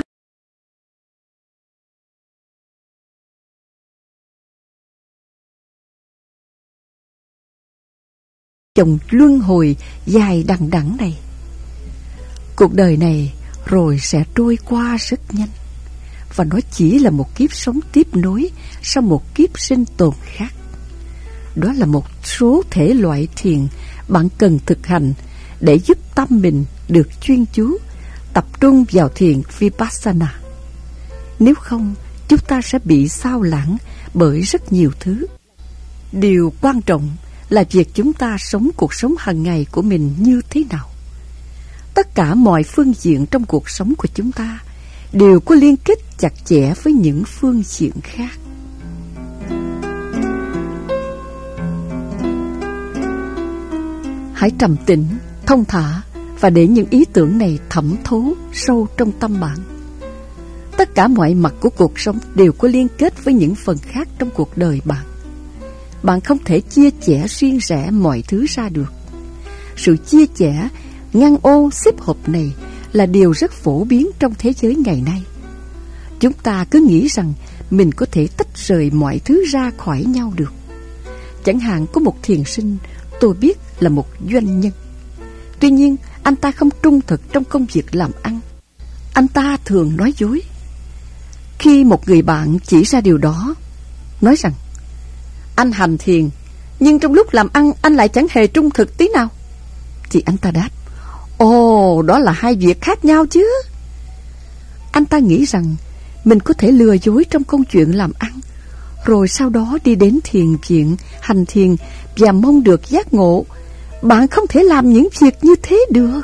Dòng luân hồi dài đằng đẵng này. Cuộc đời này rồi sẽ trôi qua rất nhanh, và nó chỉ là một kiếp sống tiếp nối sau một kiếp sinh tồn khác. Đó là một số thể loại thiền bạn cần thực hành để giúp tâm mình được chuyên chú, tập trung vào thiền Vipassana. Nếu không, chúng ta sẽ bị sao lãng bởi rất nhiều thứ. Điều quan trọng là việc chúng ta sống cuộc sống hàng ngày của mình như thế nào. Tất cả mọi phương diện trong cuộc sống của chúng ta đều có liên kết chặt chẽ với những phương diện khác. Hãy trầm tĩnh, thông thả và để những ý tưởng này thẩm thấu sâu trong tâm bạn. Tất cả mọi mặt của cuộc sống đều có liên kết với những phần khác trong cuộc đời bạn. Bạn không thể chia chẻ riêng rẽ mọi thứ ra được. Sự chia chẻ, ngăn ô xếp hộp này là điều rất phổ biến trong thế giới ngày nay. Chúng ta cứ nghĩ rằng mình có thể tách rời mọi thứ ra khỏi nhau được. Chẳng hạn có một thiền sinh tôi biết là một doanh nhân. Tuy nhiên, anh ta không trung thực trong công việc làm ăn. Anh ta thường nói dối. Khi một người bạn chỉ ra điều đó, nói rằng anh hành thiền, nhưng trong lúc làm ăn anh lại chẳng hề trung thực tí nào, thì anh ta đáp: ồ, đó là hai việc khác nhau chứ. Anh ta nghĩ rằng mình có thể lừa dối trong công chuyện làm ăn, rồi sau đó đi đến thiền viện, hành thiền và mong được giác ngộ. Bạn không thể làm những việc như thế được.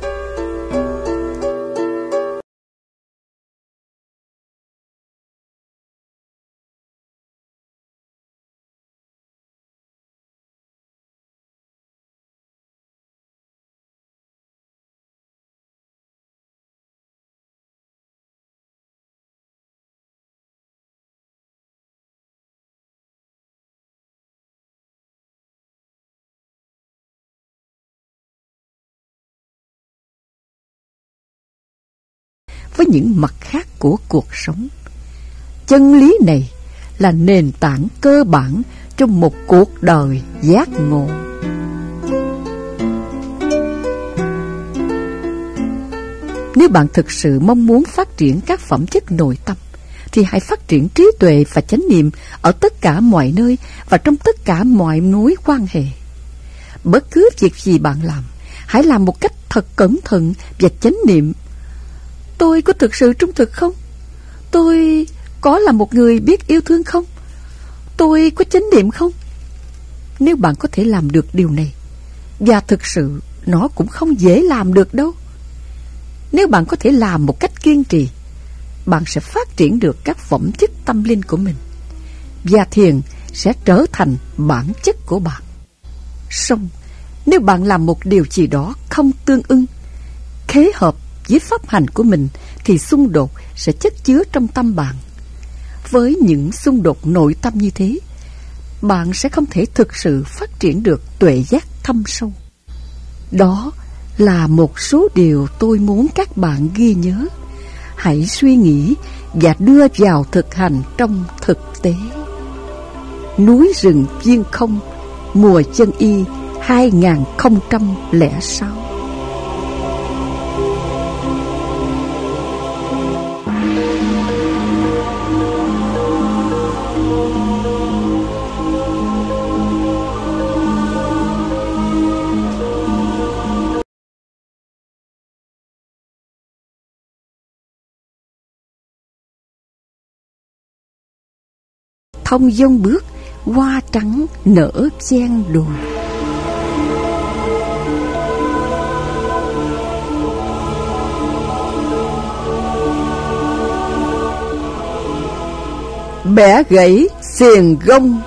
Với những mặt khác của cuộc sống, chân lý này là nền tảng cơ bản trong một cuộc đời giác ngộ. Nếu bạn thực sự mong muốn phát triển các phẩm chất nội tâm, thì hãy phát triển trí tuệ và chánh niệm ở tất cả mọi nơi và trong tất cả mọi mối quan hệ. Bất cứ việc gì bạn làm, hãy làm một cách thật cẩn thận và chánh niệm. Tôi có thực sự trung thực không? Tôi có là một người biết yêu thương không? Tôi có chánh niệm không? Nếu bạn có thể làm được điều này, và thực sự nó cũng không dễ làm được đâu. Nếu bạn có thể làm một cách kiên trì, bạn sẽ phát triển được các phẩm chất tâm linh của mình, và thiền sẽ trở thành bản chất của bạn. Song nếu bạn làm một điều gì đó không tương ưng, khế hợp với pháp hành của mình thì xung đột sẽ chất chứa trong tâm bạn. Với những xung đột nội tâm như thế, bạn sẽ không thể thực sự phát triển được tuệ giác thâm sâu. Đó là một số điều tôi muốn các bạn ghi nhớ. Hãy suy nghĩ và đưa vào thực hành trong thực tế. Núi rừng viên không, mùa Chân Y 2006. Thông dong bước, hoa trắng nở ven đồi. Bẻ gãy xiềng gông.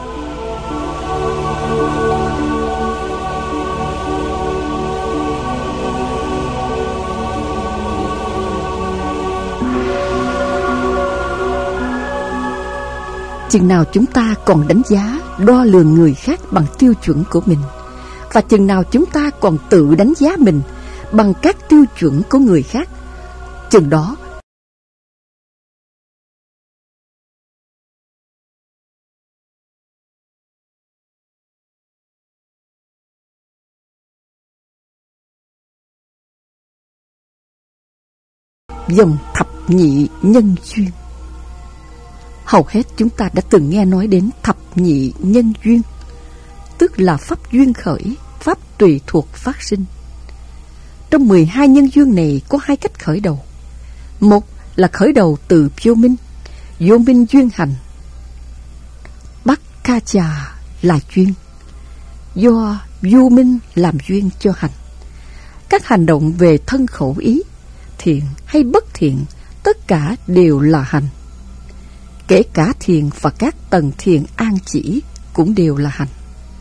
Chừng nào chúng ta còn đánh giá, đo lường người khác bằng tiêu chuẩn của mình, và chừng nào chúng ta còn tự đánh giá mình bằng các tiêu chuẩn của người khác, chừng đó dòng thập nhị nhân duyên. Hầu hết chúng ta đã từng nghe nói đến thập nhị nhân duyên, tức là pháp duyên khởi, pháp tùy thuộc phát sinh. Trong 12 nhân duyên này có hai cách khởi đầu. Một là khởi đầu từ vô minh duyên hành. Bắc ca trà là duyên, do vô minh làm duyên cho hành. Các hành động về thân khẩu ý, thiện hay bất thiện, tất cả đều là hành. Kể cả thiền và các tầng thiền an chỉ cũng đều là hành.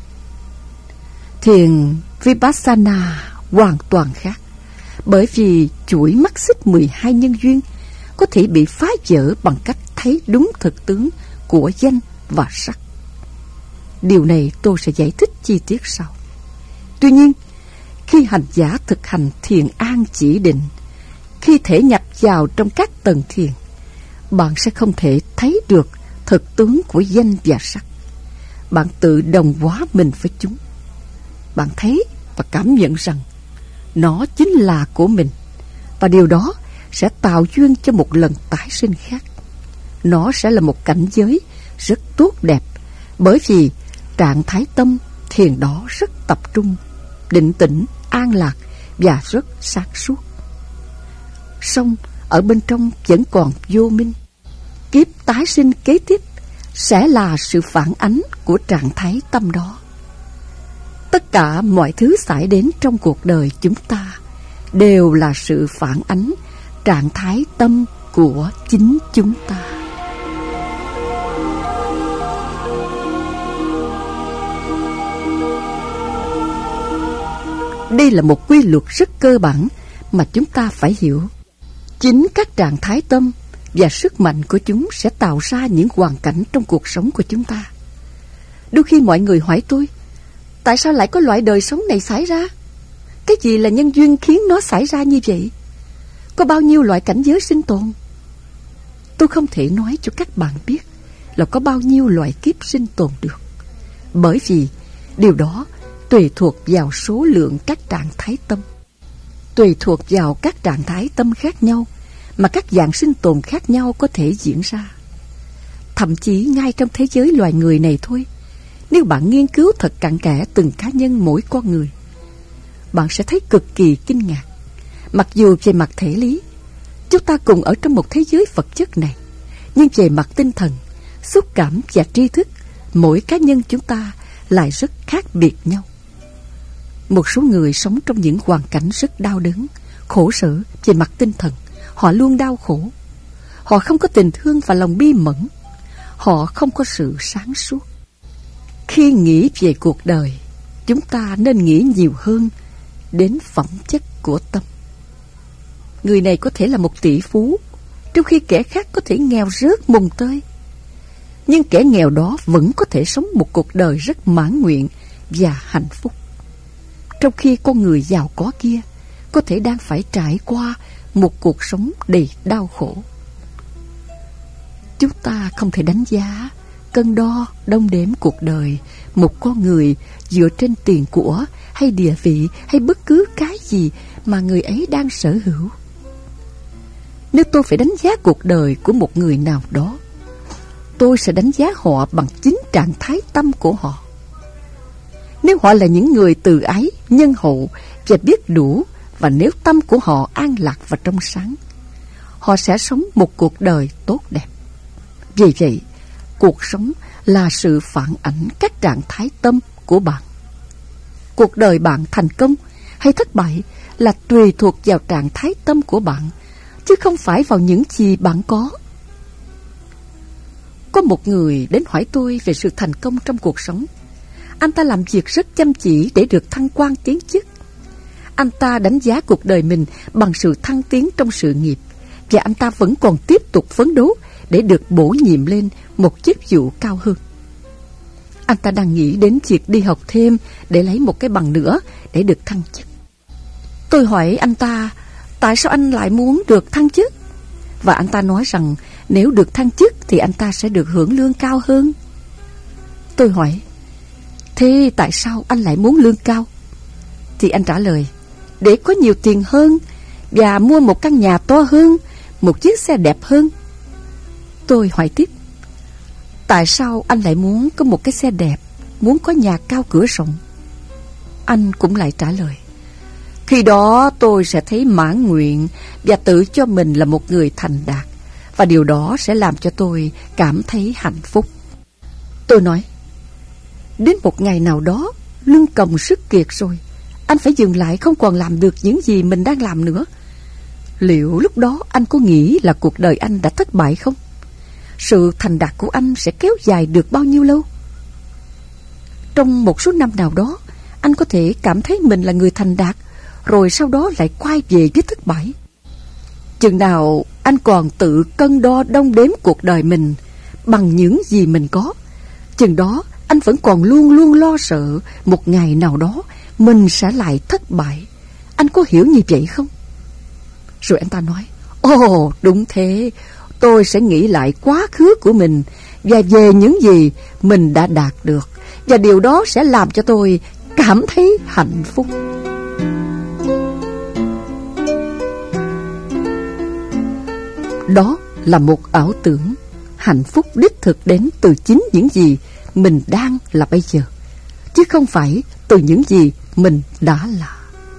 Thiền Vipassana hoàn toàn khác, bởi vì chuỗi mắc xích 12 nhân duyên có thể bị phá vỡ bằng cách thấy đúng thực tướng của danh và sắc. Điều này tôi sẽ giải thích chi tiết sau. Tuy nhiên, khi hành giả thực hành thiền an chỉ định, khi thể nhập vào trong các tầng thiền, bạn sẽ không thể thấy được thực tướng của danh và sắc. Bạn tự đồng hóa mình với chúng. Bạn thấy và cảm nhận rằng nó chính là của mình, và điều đó sẽ tạo duyên cho một lần tái sinh khác. Nó sẽ là một cảnh giới rất tốt đẹp, bởi vì trạng thái tâm thiền đó rất tập trung, định tĩnh, an lạc và rất sáng suốt. Song ở bên trong vẫn còn vô minh. Kiếp tái sinh kế tiếp sẽ là sự phản ánh của trạng thái tâm đó. Tất cả mọi thứ xảy đến trong cuộc đời chúng ta đều là sự phản ánh trạng thái tâm của chính chúng ta. Đây là một quy luật rất cơ bản mà chúng ta phải hiểu. Chính các trạng thái tâm và sức mạnh của chúng sẽ tạo ra những hoàn cảnh trong cuộc sống của chúng ta. Đôi khi mọi người hỏi tôi, tại sao lại có loại đời sống này xảy ra? Cái gì là nhân duyên khiến nó xảy ra như vậy? Có bao nhiêu loại cảnh giới sinh tồn? Tôi không thể nói cho các bạn biết là có bao nhiêu loại kiếp sinh tồn được, bởi vì điều đó tùy thuộc vào số lượng các trạng thái tâm. Tùy thuộc vào các trạng thái tâm khác nhau mà các dạng sinh tồn khác nhau có thể diễn ra. Thậm chí ngay trong thế giới loài người này thôi, nếu bạn nghiên cứu thật cặn kẽ từng cá nhân mỗi con người, bạn sẽ thấy cực kỳ kinh ngạc. Mặc dù về mặt thể lý, chúng ta cùng ở trong một thế giới vật chất này, nhưng về mặt tinh thần, xúc cảm và tri thức, mỗi cá nhân chúng ta lại rất khác biệt nhau. Một số người sống trong những hoàn cảnh rất đau đớn, khổ sở về mặt tinh thần. Họ luôn đau khổ. Họ không có tình thương và lòng bi mẫn. Họ không có sự sáng suốt. Khi nghĩ về cuộc đời, chúng ta nên nghĩ nhiều hơn đến phẩm chất của tâm. Người này có thể là một tỷ phú, trong khi kẻ khác có thể nghèo rớt mùng tơi. Nhưng kẻ nghèo đó vẫn có thể sống một cuộc đời rất mãn nguyện và hạnh phúc, trong khi con người giàu có kia có thể đang phải trải qua một cuộc sống đầy đau khổ. Chúng ta không thể đánh giá, cân đo, đong đếm cuộc đời một con người dựa trên tiền của hay địa vị hay bất cứ cái gì mà người ấy đang sở hữu. Nếu tôi phải đánh giá cuộc đời của một người nào đó, tôi sẽ đánh giá họ bằng chính trạng thái tâm của họ. Nếu họ là những người từ ái, nhân hậu và biết đủ, và nếu tâm của họ an lạc và trong sáng, họ sẽ sống một cuộc đời tốt đẹp. Vì vậy, cuộc sống là sự phản ảnh các trạng thái tâm của bạn. Cuộc đời bạn thành công hay thất bại là tùy thuộc vào trạng thái tâm của bạn, chứ không phải vào những gì bạn có. Có một người đến hỏi tôi về sự thành công trong cuộc sống. Anh ta làm việc rất chăm chỉ để được thăng quan tiến chức. Anh ta đánh giá cuộc đời mình bằng sự thăng tiến trong sự nghiệp, và anh ta vẫn còn tiếp tục phấn đấu để được bổ nhiệm lên một chức vụ cao hơn. Anh ta đang nghĩ đến việc đi học thêm để lấy một cái bằng nữa để được thăng chức. Tôi hỏi anh ta, tại sao anh lại muốn được thăng chức? Và anh ta nói rằng nếu được thăng chức thì anh ta sẽ được hưởng lương cao hơn. Tôi hỏi, thế tại sao anh lại muốn lương cao? Thì anh trả lời, để có nhiều tiền hơn và mua một căn nhà to hơn, một chiếc xe đẹp hơn. Tôi hỏi tiếp, tại sao anh lại muốn có một cái xe đẹp, muốn có nhà cao cửa rộng? Anh cũng lại trả lời, khi đó tôi sẽ thấy mãn nguyện và tự cho mình là một người thành đạt, và điều đó sẽ làm cho tôi cảm thấy hạnh phúc. Tôi nói, đến một ngày nào đó, lưng còng sức kiệt rồi, anh phải dừng lại, không còn làm được những gì mình đang làm nữa. Liệu lúc đó anh có nghĩ là cuộc đời anh đã thất bại không? Sự thành đạt của anh sẽ kéo dài được bao nhiêu lâu? Trong một số năm nào đó, anh có thể cảm thấy mình là người thành đạt, rồi sau đó lại quay về với thất bại. Chừng nào anh còn tự cân đo đong đếm cuộc đời mình bằng những gì mình có, chừng đó anh vẫn còn luôn luôn lo sợ một ngày nào đó mình sẽ lại thất bại. Anh có hiểu như vậy không? Rồi anh ta nói, ồ đúng thế, tôi sẽ nghĩ lại quá khứ của mình và về những gì mình đã đạt được, và điều đó sẽ làm cho tôi cảm thấy hạnh phúc. Đó là một ảo tưởng. Hạnh phúc đích thực đến từ chính những gì mình đang là bây giờ, chứ không phải từ những gì mình đã là.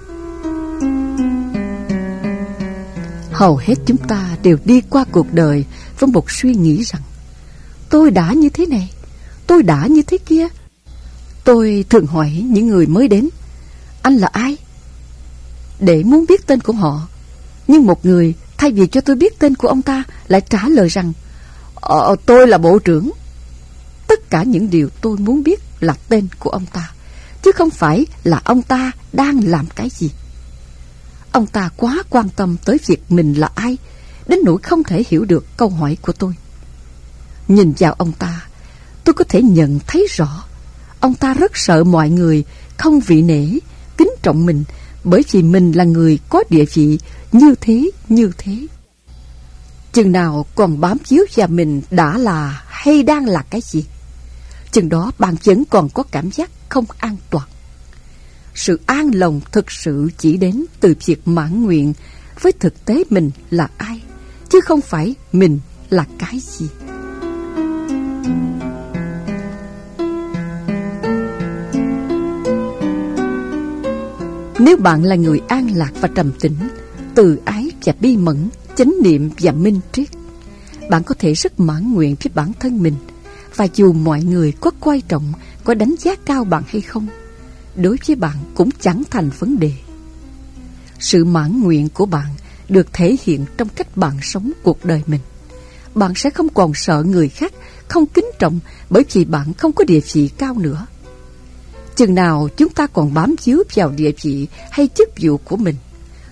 Hầu hết chúng ta đều đi qua cuộc đời với một suy nghĩ rằng tôi đã như thế này, tôi đã như thế kia. Tôi thường hỏi những người mới đến, anh là ai? Để muốn biết tên của họ. Nhưng một người thay vì cho tôi biết tên của ông ta lại trả lời rằng tôi là bộ trưởng. Tất cả những điều tôi muốn biết là tên của ông ta, chứ không phải là ông ta đang làm cái gì. Ông ta quá quan tâm tới việc mình là ai, đến nỗi không thể hiểu được câu hỏi của tôi. Nhìn vào ông ta, tôi có thể nhận thấy rõ ông ta rất sợ mọi người không vị nể, kính trọng mình, bởi vì mình là người có địa vị như thế, như thế. Chừng nào còn bám víu vào mình đã là hay đang là cái gì, chừng đó bạn vẫn còn có cảm giác không an toàn. Sự an lòng thực sự chỉ đến từ việc mãn nguyện với thực tế mình là ai, chứ không phải mình là cái gì. Nếu bạn là người an lạc và trầm tĩnh, từ ái và bi mẫn, chánh niệm và minh triết, bạn có thể rất mãn nguyện với bản thân mình, và dù mọi người có coi trọng, có đánh giá cao bạn hay không, đối với bạn cũng chẳng thành vấn đề. Sự mãn nguyện của bạn được thể hiện trong cách bạn sống cuộc đời mình. Bạn sẽ không còn sợ người khác không kính trọng bởi vì bạn không có địa vị cao nữa. Chừng nào chúng ta còn bám víu vào địa vị hay chức vụ của mình,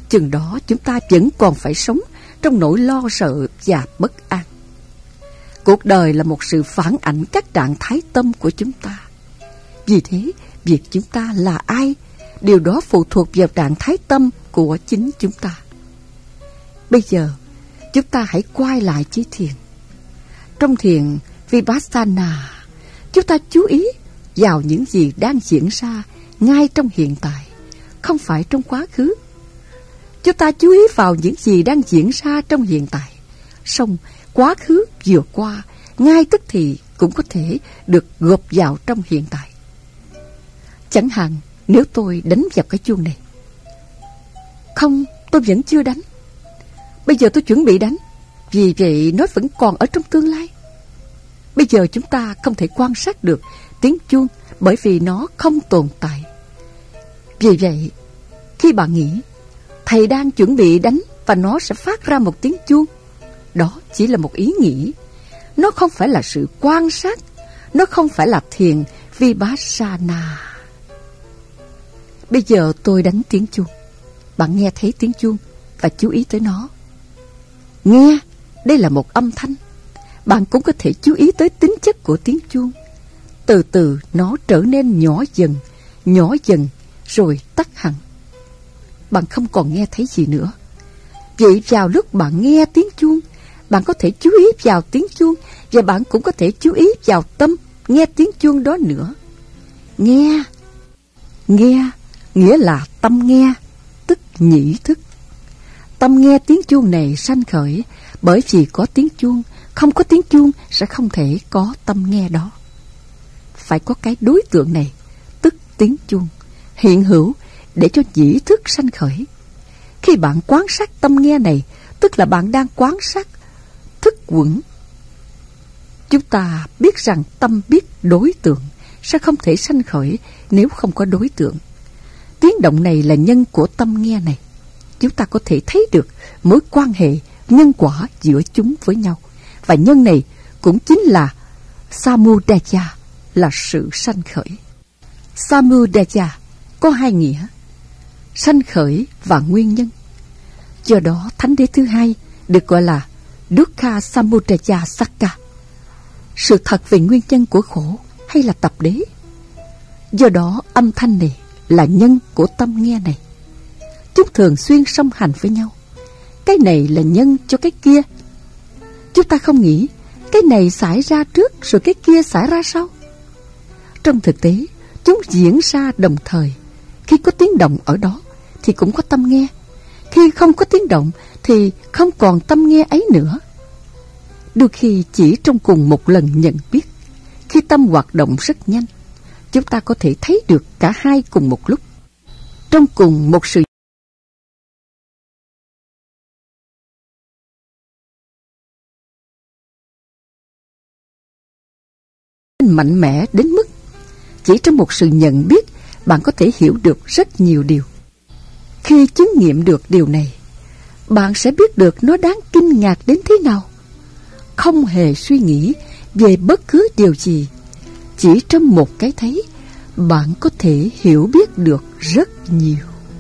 chừng đó chúng ta vẫn còn phải sống trong nỗi lo sợ và bất an. Cuộc đời là một sự phản ảnh các trạng thái tâm của chúng ta. Vì thế, việc chúng ta là ai, điều đó phụ thuộc vào trạng thái tâm của chính chúng ta. Bây giờ, chúng ta hãy quay lại với thiền. Trong thiền Vipassana, chúng ta chú ý vào những gì đang diễn ra ngay trong hiện tại, không phải trong quá khứ. Chúng ta chú ý vào những gì đang diễn ra trong hiện tại, song quá khứ vừa qua ngay tức thì cũng có thể được gộp vào trong hiện tại. Chẳng hạn nếu tôi đánh vào cái chuông này. Không, tôi vẫn chưa đánh. Bây giờ tôi chuẩn bị đánh, vì vậy nó vẫn còn ở trong tương lai. Bây giờ chúng ta không thể quan sát được tiếng chuông bởi vì nó không tồn tại. Vì vậy, khi bạn nghĩ thầy đang chuẩn bị đánh và nó sẽ phát ra một tiếng chuông, đó chỉ là một ý nghĩ. Nó không phải là sự quan sát, nó không phải là thiền Vipassana. Bây giờ tôi đánh tiếng chuông. Bạn nghe thấy tiếng chuông và chú ý tới nó. Nghe, đây là một âm thanh. Bạn cũng có thể chú ý tới tính chất của tiếng chuông. Từ từ nó trở nên nhỏ dần, rồi tắt hẳn. Bạn không còn nghe thấy gì nữa. Vậy vào lúc bạn nghe tiếng chuông, bạn có thể chú ý vào tiếng chuông, và bạn cũng có thể chú ý vào tâm nghe tiếng chuông đó nữa. Nghe nghĩa là tâm nghe, tức nhĩ thức. Tâm nghe tiếng chuông này sanh khởi bởi vì có tiếng chuông. Không có tiếng chuông sẽ không thể có tâm nghe đó. Phải có cái đối tượng này, tức tiếng chuông, hiện hữu để cho nhĩ thức sanh khởi. Khi bạn quan sát tâm nghe này, tức là bạn đang quan sát thức quẩn. Chúng ta biết rằng tâm biết đối tượng sẽ không thể sanh khởi nếu không có đối tượng. Tiếng động này là nhân của tâm nghe này. Chúng ta có thể thấy được mối quan hệ nhân quả giữa chúng với nhau. Và nhân này cũng chính là Samudaya, là sự sanh khởi. Samudaya có hai nghĩa, sanh khởi và nguyên nhân. Do đó thánh đế thứ hai được gọi là Dukkha Samudaya Sakka, sự thật về nguyên nhân của khổ, hay là tập đế. Do đó âm thanh này là nhân của tâm nghe này. Chúng thường xuyên song hành với nhau. Cái này là nhân cho cái kia. Chúng ta không nghĩ cái này xảy ra trước rồi cái kia xảy ra sau. Trong thực tế, chúng diễn ra đồng thời. Khi có tiếng động ở đó thì cũng có tâm nghe. Khi không có tiếng động thì không còn tâm nghe ấy nữa. Đôi khi chỉ trong cùng một lần nhận biết, khi tâm hoạt động rất nhanh, chúng ta có thể thấy được cả hai cùng một lúc. Trong cùng một sự mạnh mẽ đến mức chỉ trong một sự nhận biết bạn có thể hiểu được rất nhiều điều. Khi chứng nghiệm được điều này, bạn sẽ biết được nó đáng kinh ngạc đến thế nào. Không hề suy nghĩ về bất cứ điều gì, chỉ trong một cái thấy, bạn có thể hiểu biết được rất nhiều.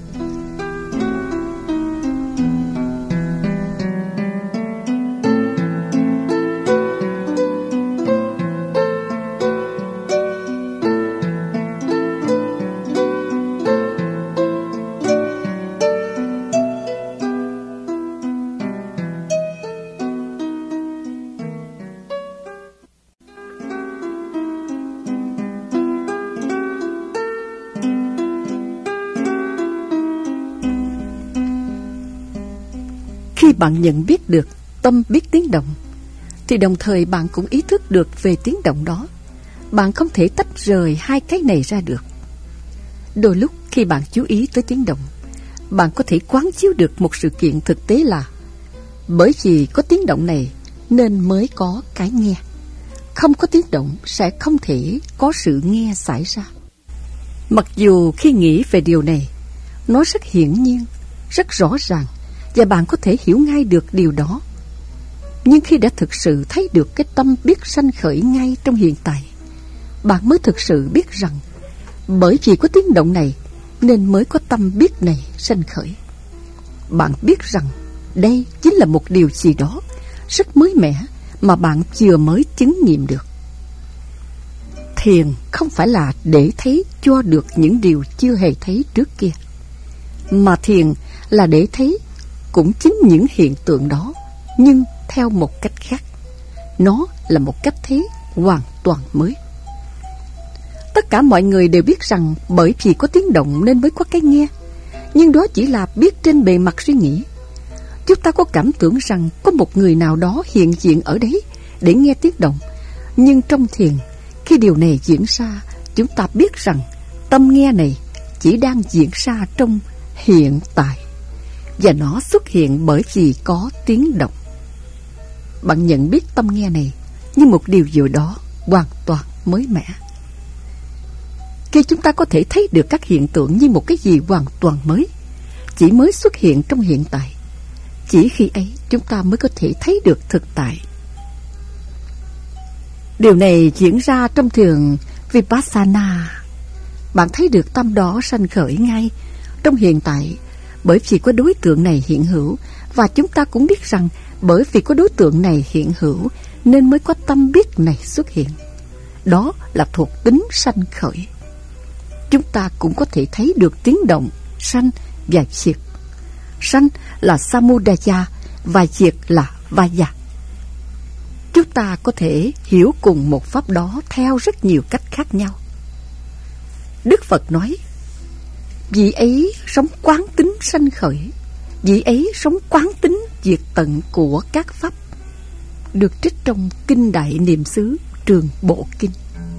Khi bạn nhận biết được tâm biết tiếng động, thì đồng thời bạn cũng ý thức được về tiếng động đó. Bạn không thể tách rời hai cái này ra được. Đôi lúc khi bạn chú ý tới tiếng động, bạn có thể quán chiếu được một sự kiện thực tế là bởi vì có tiếng động này nên mới có cái nghe. Không có tiếng động sẽ không thể có sự nghe xảy ra. Mặc dù khi nghĩ về điều này, nó rất hiển nhiên, rất rõ ràng, và bạn có thể hiểu ngay được điều đó. Nhưng khi đã thực sự thấy được cái tâm biết sanh khởi ngay trong hiện tại, bạn mới thực sự biết rằng bởi vì có tiếng động này nên mới có tâm biết này sanh khởi. bạn biết rằng đây chính là một điều gì đó rất mới mẻ mà bạn vừa mới chứng nghiệm được. Thiền không phải là để thấy cho được những điều chưa hề thấy trước kia, mà thiền là để thấy cũng chính những hiện tượng đó, nhưng theo một cách khác. Nó là một cách thấy hoàn toàn mới. Tất cả mọi người đều biết rằng bởi vì có tiếng động nên mới có cái nghe, nhưng đó chỉ là biết trên bề mặt suy nghĩ. Chúng ta có cảm tưởng rằng có một người nào đó hiện diện ở đấy để nghe tiếng động, nhưng trong thiền, khi điều này diễn ra, chúng ta biết rằng tâm nghe này chỉ đang diễn ra trong hiện tại, và nó xuất hiện bởi vì có tiếng động. Bạn nhận biết tâm nghe này như một điều gì đó hoàn toàn mới mẻ. Khi chúng ta có thể thấy được các hiện tượng như một cái gì hoàn toàn mới, chỉ mới xuất hiện trong hiện tại, chỉ khi ấy chúng ta mới có thể thấy được thực tại. Điều này diễn ra trong thiền Vipassana. Bạn thấy được tâm đó sanh khởi ngay trong hiện tại bởi vì có đối tượng này hiện hữu, và chúng ta cũng biết rằng bởi vì có đối tượng này hiện hữu nên mới có tâm biết này xuất hiện. Đó là thuộc tính sanh khởi. Chúng ta cũng có thể thấy được tiếng động, sanh và diệt. Sanh là samudaya và diệt là vaya. Chúng ta có thể hiểu cùng một pháp đó theo rất nhiều cách khác nhau. Đức Phật nói, vị ấy sống quán tính sanh khởi, vị ấy sống quán tính diệt tận của các pháp, được trích trong Kinh Đại Niệm xứ Trường Bộ Kinh.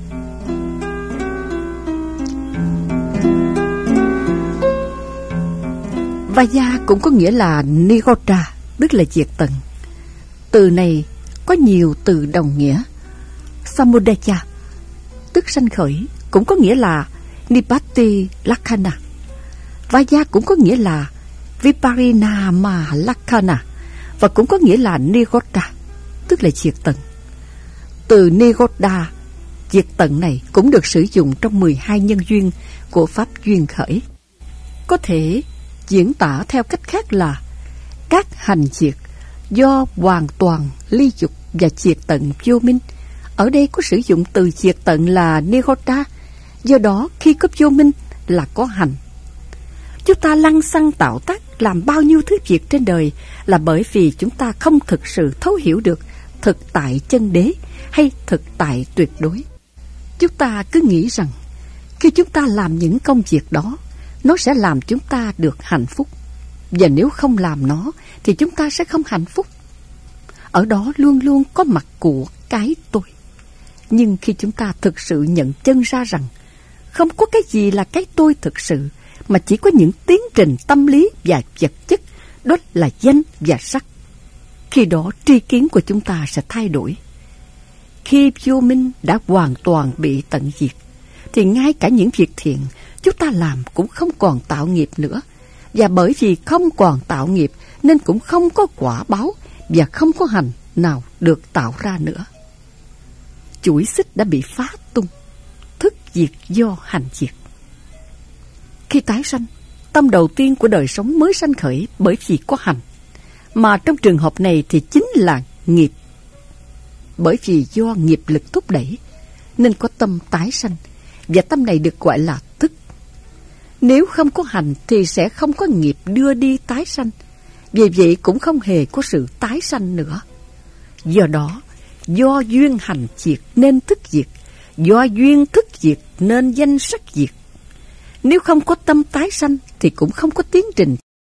Vaya cũng có nghĩa là Nirodha, tức là diệt tận. Từ này có nhiều từ đồng nghĩa. Samudaya, tức sanh khởi, cũng có nghĩa là Nipati Lakkhana. Vaya cũng có nghĩa là Viparinama Lakkhana, và cũng có nghĩa là Nirodha, tức là diệt tận. Từ Nirodha, diệt tận này cũng được sử dụng trong 12 nhân duyên của pháp duyên khởi. Có thể diễn tả theo cách khác là các hành diệt do hoàn toàn ly dục và diệt tận vô minh. Ở đây có sử dụng từ diệt tận là Nirodha, do đó khi có vô minh là có hành. Chúng ta lăng xăng tạo tác làm bao nhiêu thứ việc trên đời là bởi vì chúng ta không thực sự thấu hiểu được thực tại chân đế hay thực tại tuyệt đối. Chúng ta cứ nghĩ rằng khi chúng ta làm những công việc đó, nó sẽ làm chúng ta được hạnh phúc, và nếu không làm nó thì chúng ta sẽ không hạnh phúc. Ở đó luôn luôn có mặt của cái tôi. Nhưng khi chúng ta thực sự nhận chân ra rằng không có cái gì là cái tôi thực sự, mà chỉ có những tiến trình tâm lý và vật chất, đó là danh và sắc, khi đó tri kiến của chúng ta sẽ thay đổi. Khi vô minh đã hoàn toàn bị tận diệt, thì ngay cả những việc thiện chúng ta làm cũng không còn tạo nghiệp nữa. Và bởi vì không còn tạo nghiệp nên cũng không có quả báo và không có hành nào được tạo ra nữa. Chuỗi xích đã bị phá tung, thức diệt do hành diệt. Khi tái sanh, tâm đầu tiên của đời sống mới sanh khởi bởi vì có hành, mà trong trường hợp này thì chính là nghiệp. Bởi vì do nghiệp lực thúc đẩy nên có tâm tái sanh, và tâm này được gọi là thức. Nếu không có hành thì sẽ không có nghiệp đưa đi tái sanh, vì vậy cũng không hề có sự tái sanh nữa. Do đó, do duyên hành diệt nên thức diệt, do duyên thức diệt nên danh sắc diệt. Nếu không có tâm tái sanh thì cũng không có tiến trình.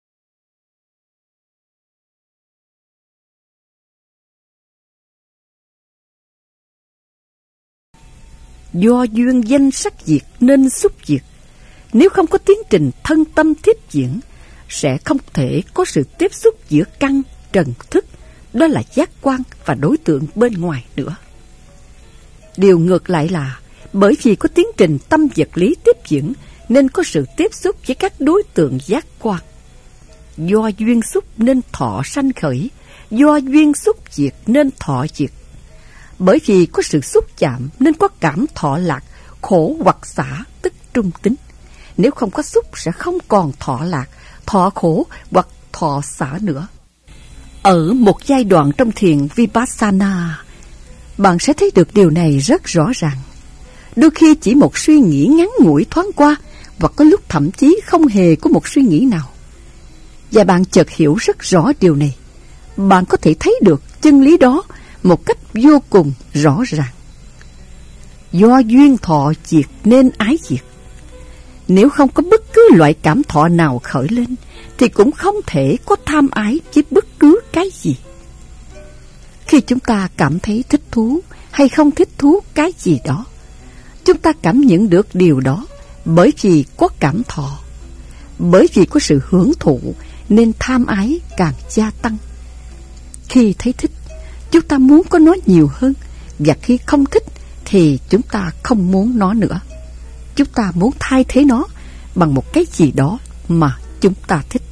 Do duyên danh sắc diệt nên xúc diệt. Nếu không có tiến trình thân tâm tiếp diễn, sẽ không thể có sự tiếp xúc giữa căn, trần, thức, đó là giác quan và đối tượng bên ngoài nữa. Điều ngược lại là, bởi vì có tiến trình tâm vật lý tiếp diễn, nên có sự tiếp xúc với các đối tượng giác quan. Do duyên xúc nên thọ sanh khởi, do duyên xúc diệt nên thọ diệt. Bởi vì có sự xúc chạm nên có cảm thọ lạc, khổ hoặc xả tức trung tính. Nếu không có xúc sẽ không còn thọ lạc, thọ khổ hoặc thọ xả nữa. Ở một giai đoạn trong thiền Vipassana, bạn sẽ thấy được điều này rất rõ ràng. Đôi khi chỉ một suy nghĩ ngắn ngủi thoáng qua, và có lúc thậm chí không hề có một suy nghĩ nào. Và bạn chợt hiểu rất rõ điều này. Bạn có thể thấy được chân lý đó một cách vô cùng rõ ràng. Do duyên thọ diệt nên ái diệt. Nếu không có bất cứ loại cảm thọ nào khởi lên, thì cũng không thể có tham ái với bất cứ cái gì. Khi chúng ta cảm thấy thích thú hay không thích thú cái gì đó, chúng ta cảm nhận được điều đó bởi vì có cảm thọ. Bởi vì có sự hưởng thụ nên tham ái càng gia tăng. Khi thấy thích, chúng ta muốn có nó nhiều hơn, và khi không thích thì chúng ta không muốn nó nữa. Chúng ta muốn thay thế nó bằng một cái gì đó mà chúng ta thích.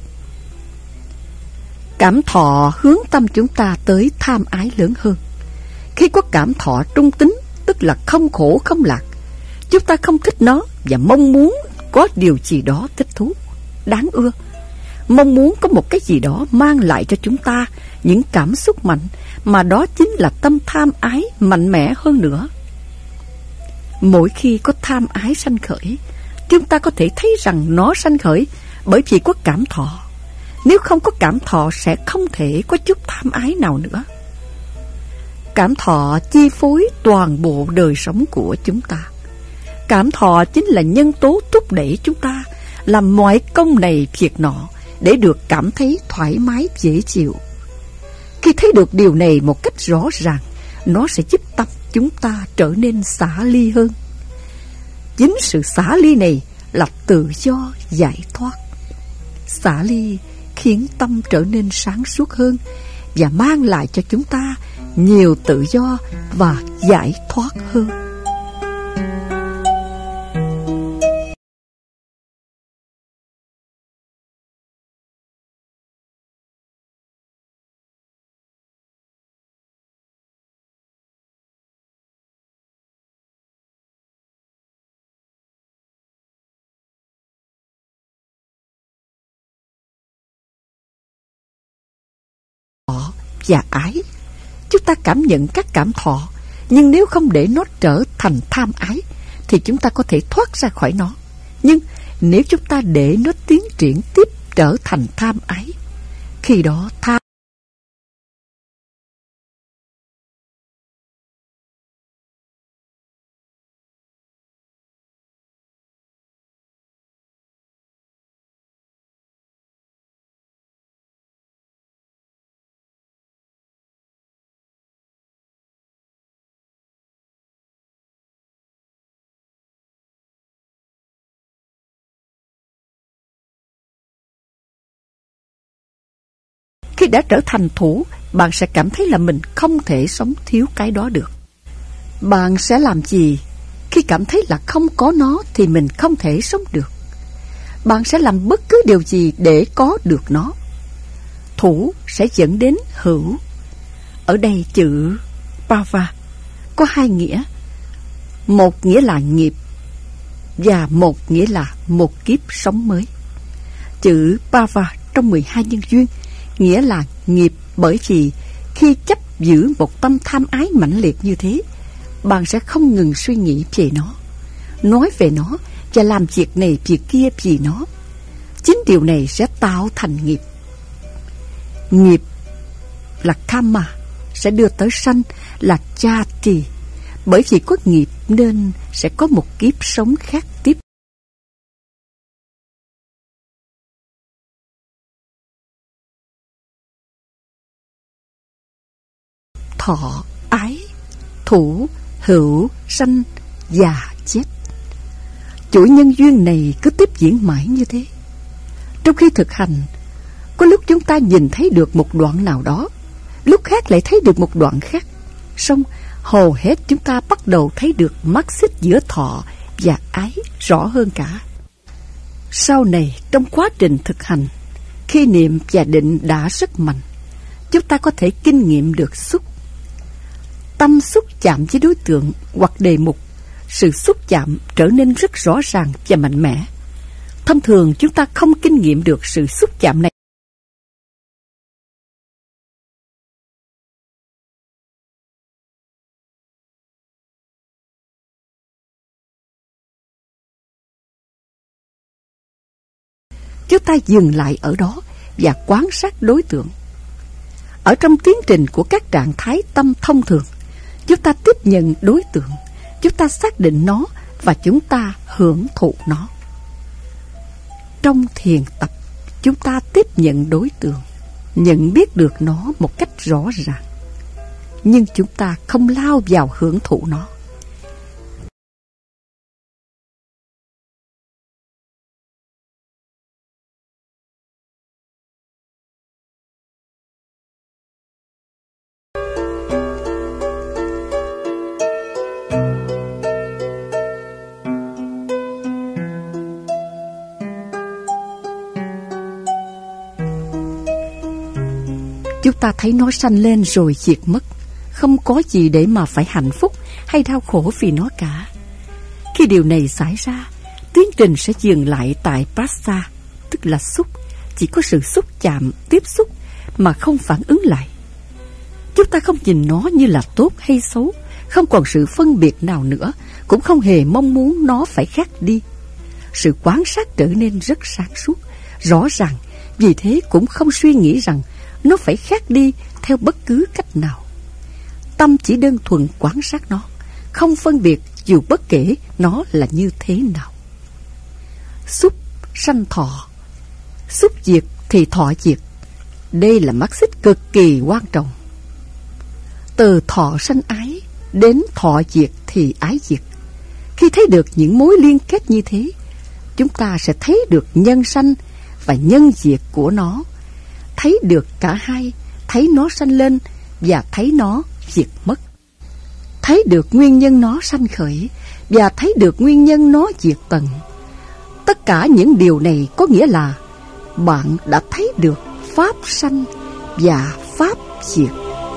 Cảm thọ hướng tâm chúng ta tới tham ái lớn hơn. Khi có cảm thọ trung tính, tức là không khổ không lạc, chúng ta không thích nó và mong muốn có điều gì đó thích thú, đáng ưa. Mong muốn có một cái gì đó mang lại cho chúng ta những cảm xúc mạnh, mà đó chính là tâm tham ái mạnh mẽ hơn nữa. Mỗi khi có tham ái sanh khởi, chúng ta có thể thấy rằng nó sanh khởi bởi vì có cảm thọ. Nếu không có cảm thọ sẽ không thể có chút tham ái nào nữa. Cảm thọ chi phối toàn bộ đời sống của chúng ta. Cảm thọ chính là nhân tố thúc đẩy chúng ta làm mọi công này việc nọ để được cảm thấy thoải mái dễ chịu. Khi thấy được điều này một cách rõ ràng, nó sẽ giúp tâm chúng ta trở nên xả ly hơn. Chính sự xả ly này là tự do giải thoát. Xả ly khiến tâm trở nên sáng suốt hơn và mang lại cho chúng ta nhiều tự do và giải thoát hơn. Và ái, chúng ta cảm nhận các cảm thọ, nhưng nếu không để nó trở thành tham ái thì chúng ta có thể thoát ra khỏi nó. Nhưng nếu chúng ta để nó tiến triển tiếp trở thành tham ái, khi đó khi đã trở thành thủ, bạn sẽ cảm thấy là mình không thể sống thiếu cái đó được. Bạn sẽ làm gì khi cảm thấy là không có nó thì mình không thể sống được? Bạn sẽ làm bất cứ điều gì để có được nó. Thủ sẽ dẫn đến hữu. Ở đây chữ Pava có hai nghĩa. Một nghĩa là nghiệp và một nghĩa là một kiếp sống mới. Chữ Pava trong 12 nhân duyên nghĩa là nghiệp, bởi vì khi chấp giữ một tâm tham ái mãnh liệt như thế, bạn sẽ không ngừng suy nghĩ về nó, nói về nó và làm việc này việc kia vì nó. Chính điều này sẽ tạo thành nghiệp. Nghiệp là karma, sẽ đưa tới sanh là jati. Bởi vì có nghiệp nên sẽ có một kiếp sống khác tiếp. Thọ, ái, thủ, hữu, sanh, già, chết. Chuỗi nhân duyên này cứ tiếp diễn mãi như thế. Trong khi thực hành, có lúc chúng ta nhìn thấy được một đoạn nào đó, lúc khác lại thấy được một đoạn khác. Song hầu hết chúng ta bắt đầu thấy được mắc xích giữa thọ và ái rõ hơn cả. Sau này, trong quá trình thực hành, khi niệm và định đã rất mạnh, chúng ta có thể kinh nghiệm được xúc. Tâm xúc chạm với đối tượng hoặc đề mục, sự xúc chạm trở nên rất rõ ràng và mạnh mẽ. Thông thường chúng ta không kinh nghiệm được sự xúc chạm này. chúng ta dừng lại ở đó và quan sát đối tượng. Ở trong tiến trình của các trạng thái tâm thông thường, chúng ta tiếp nhận đối tượng, chúng ta xác định nó và chúng ta hưởng thụ nó. Trong thiền tập, chúng ta tiếp nhận đối tượng, nhận biết được nó một cách rõ ràng, nhưng chúng ta không lao vào hưởng thụ nó. Chúng ta thấy nó sanh lên rồi diệt mất, không có gì để mà phải hạnh phúc hay đau khổ vì nó cả. Khi điều này xảy ra, tiến trình sẽ dừng lại tại prasa, tức là xúc, chỉ có sự xúc chạm, tiếp xúc mà không phản ứng lại. Chúng ta không nhìn nó như là tốt hay xấu, không còn sự phân biệt nào nữa, cũng không hề mong muốn nó phải khác đi. Sự quan sát trở nên rất sáng suốt, rõ ràng, vì thế cũng không suy nghĩ rằng nó phải khác đi theo bất cứ cách nào. Tâm chỉ đơn thuần quan sát nó, không phân biệt dù bất kể nó là như thế nào. Xúc sanh thọ, xúc diệt thì thọ diệt. Đây là mắt xích cực kỳ quan trọng. Từ thọ sanh ái đến thọ diệt thì ái diệt. Khi thấy được những mối liên kết như thế, chúng ta sẽ thấy được nhân sanh và nhân diệt của nó, thấy được cả hai, thấy nó sanh lên và thấy nó diệt mất, thấy được nguyên nhân nó sanh khởi và thấy được nguyên nhân nó diệt tận. Tất cả những điều này có nghĩa là bạn đã thấy được pháp sanh và pháp diệt.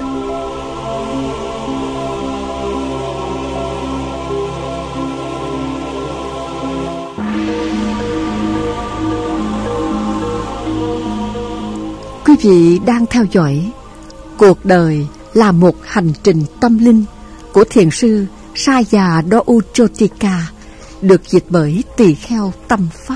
Quý vị đang theo dõi Cuộc đời là một hành trình tâm linh của thiền sư Sayadaw Chotika, được dịch bởi Tỳ Kheo Tâm Pháp.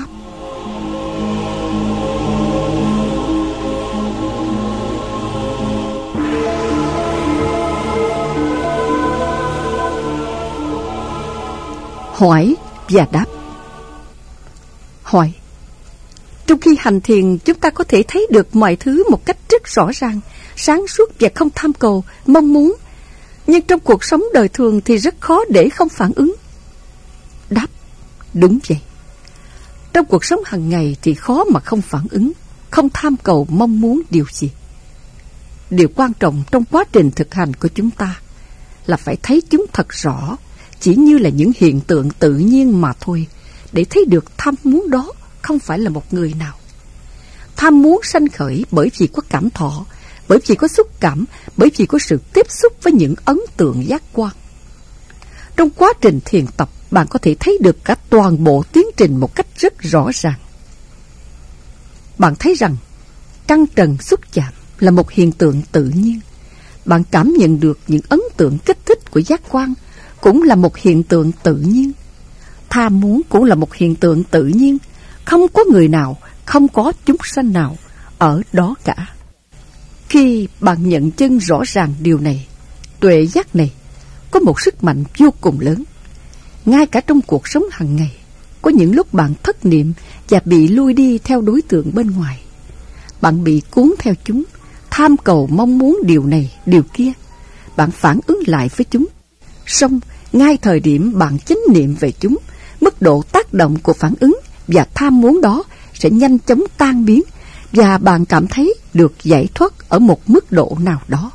Hỏi và đáp. Hỏi: trong khi hành thiền, chúng ta có thể thấy được mọi thứ một cách rất rõ ràng, sáng suốt và không tham cầu, mong muốn. Nhưng trong cuộc sống đời thường thì rất khó để không phản ứng. Đáp: đúng vậy. Trong cuộc sống hàng ngày thì khó mà không phản ứng, không tham cầu, mong muốn điều gì. Điều quan trọng trong quá trình thực hành của chúng ta là phải thấy chúng thật rõ, chỉ như là những hiện tượng tự nhiên mà thôi. Để thấy được tham muốn đó không phải là một người nào. Tham muốn sanh khởi bởi vì có cảm thọ, bởi vì có xúc cảm, bởi vì có sự tiếp xúc với những ấn tượng giác quan. Trong quá trình thiền tập, bạn có thể thấy được cả toàn bộ tiến trình một cách rất rõ ràng. Bạn thấy rằng căng trần xúc chạm là một hiện tượng tự nhiên. Bạn cảm nhận được những ấn tượng kích thích của giác quan cũng là một hiện tượng tự nhiên. Tham muốn cũng là một hiện tượng tự nhiên. Không có người nào, không có chúng sanh nào ở đó cả. Khi bạn nhận chân rõ ràng điều này, tuệ giác này có một sức mạnh vô cùng lớn. Ngay cả trong cuộc sống hàng ngày, có những lúc bạn thất niệm và bị lui đi theo đối tượng bên ngoài. Bạn bị cuốn theo chúng, tham cầu mong muốn điều này, điều kia. Bạn phản ứng lại với chúng. Song ngay thời điểm bạn chánh niệm về chúng, mức độ tác động của phản ứng và tham muốn đó sẽ nhanh chóng tan biến, và bạn cảm thấy được giải thoát ở một mức độ nào đó.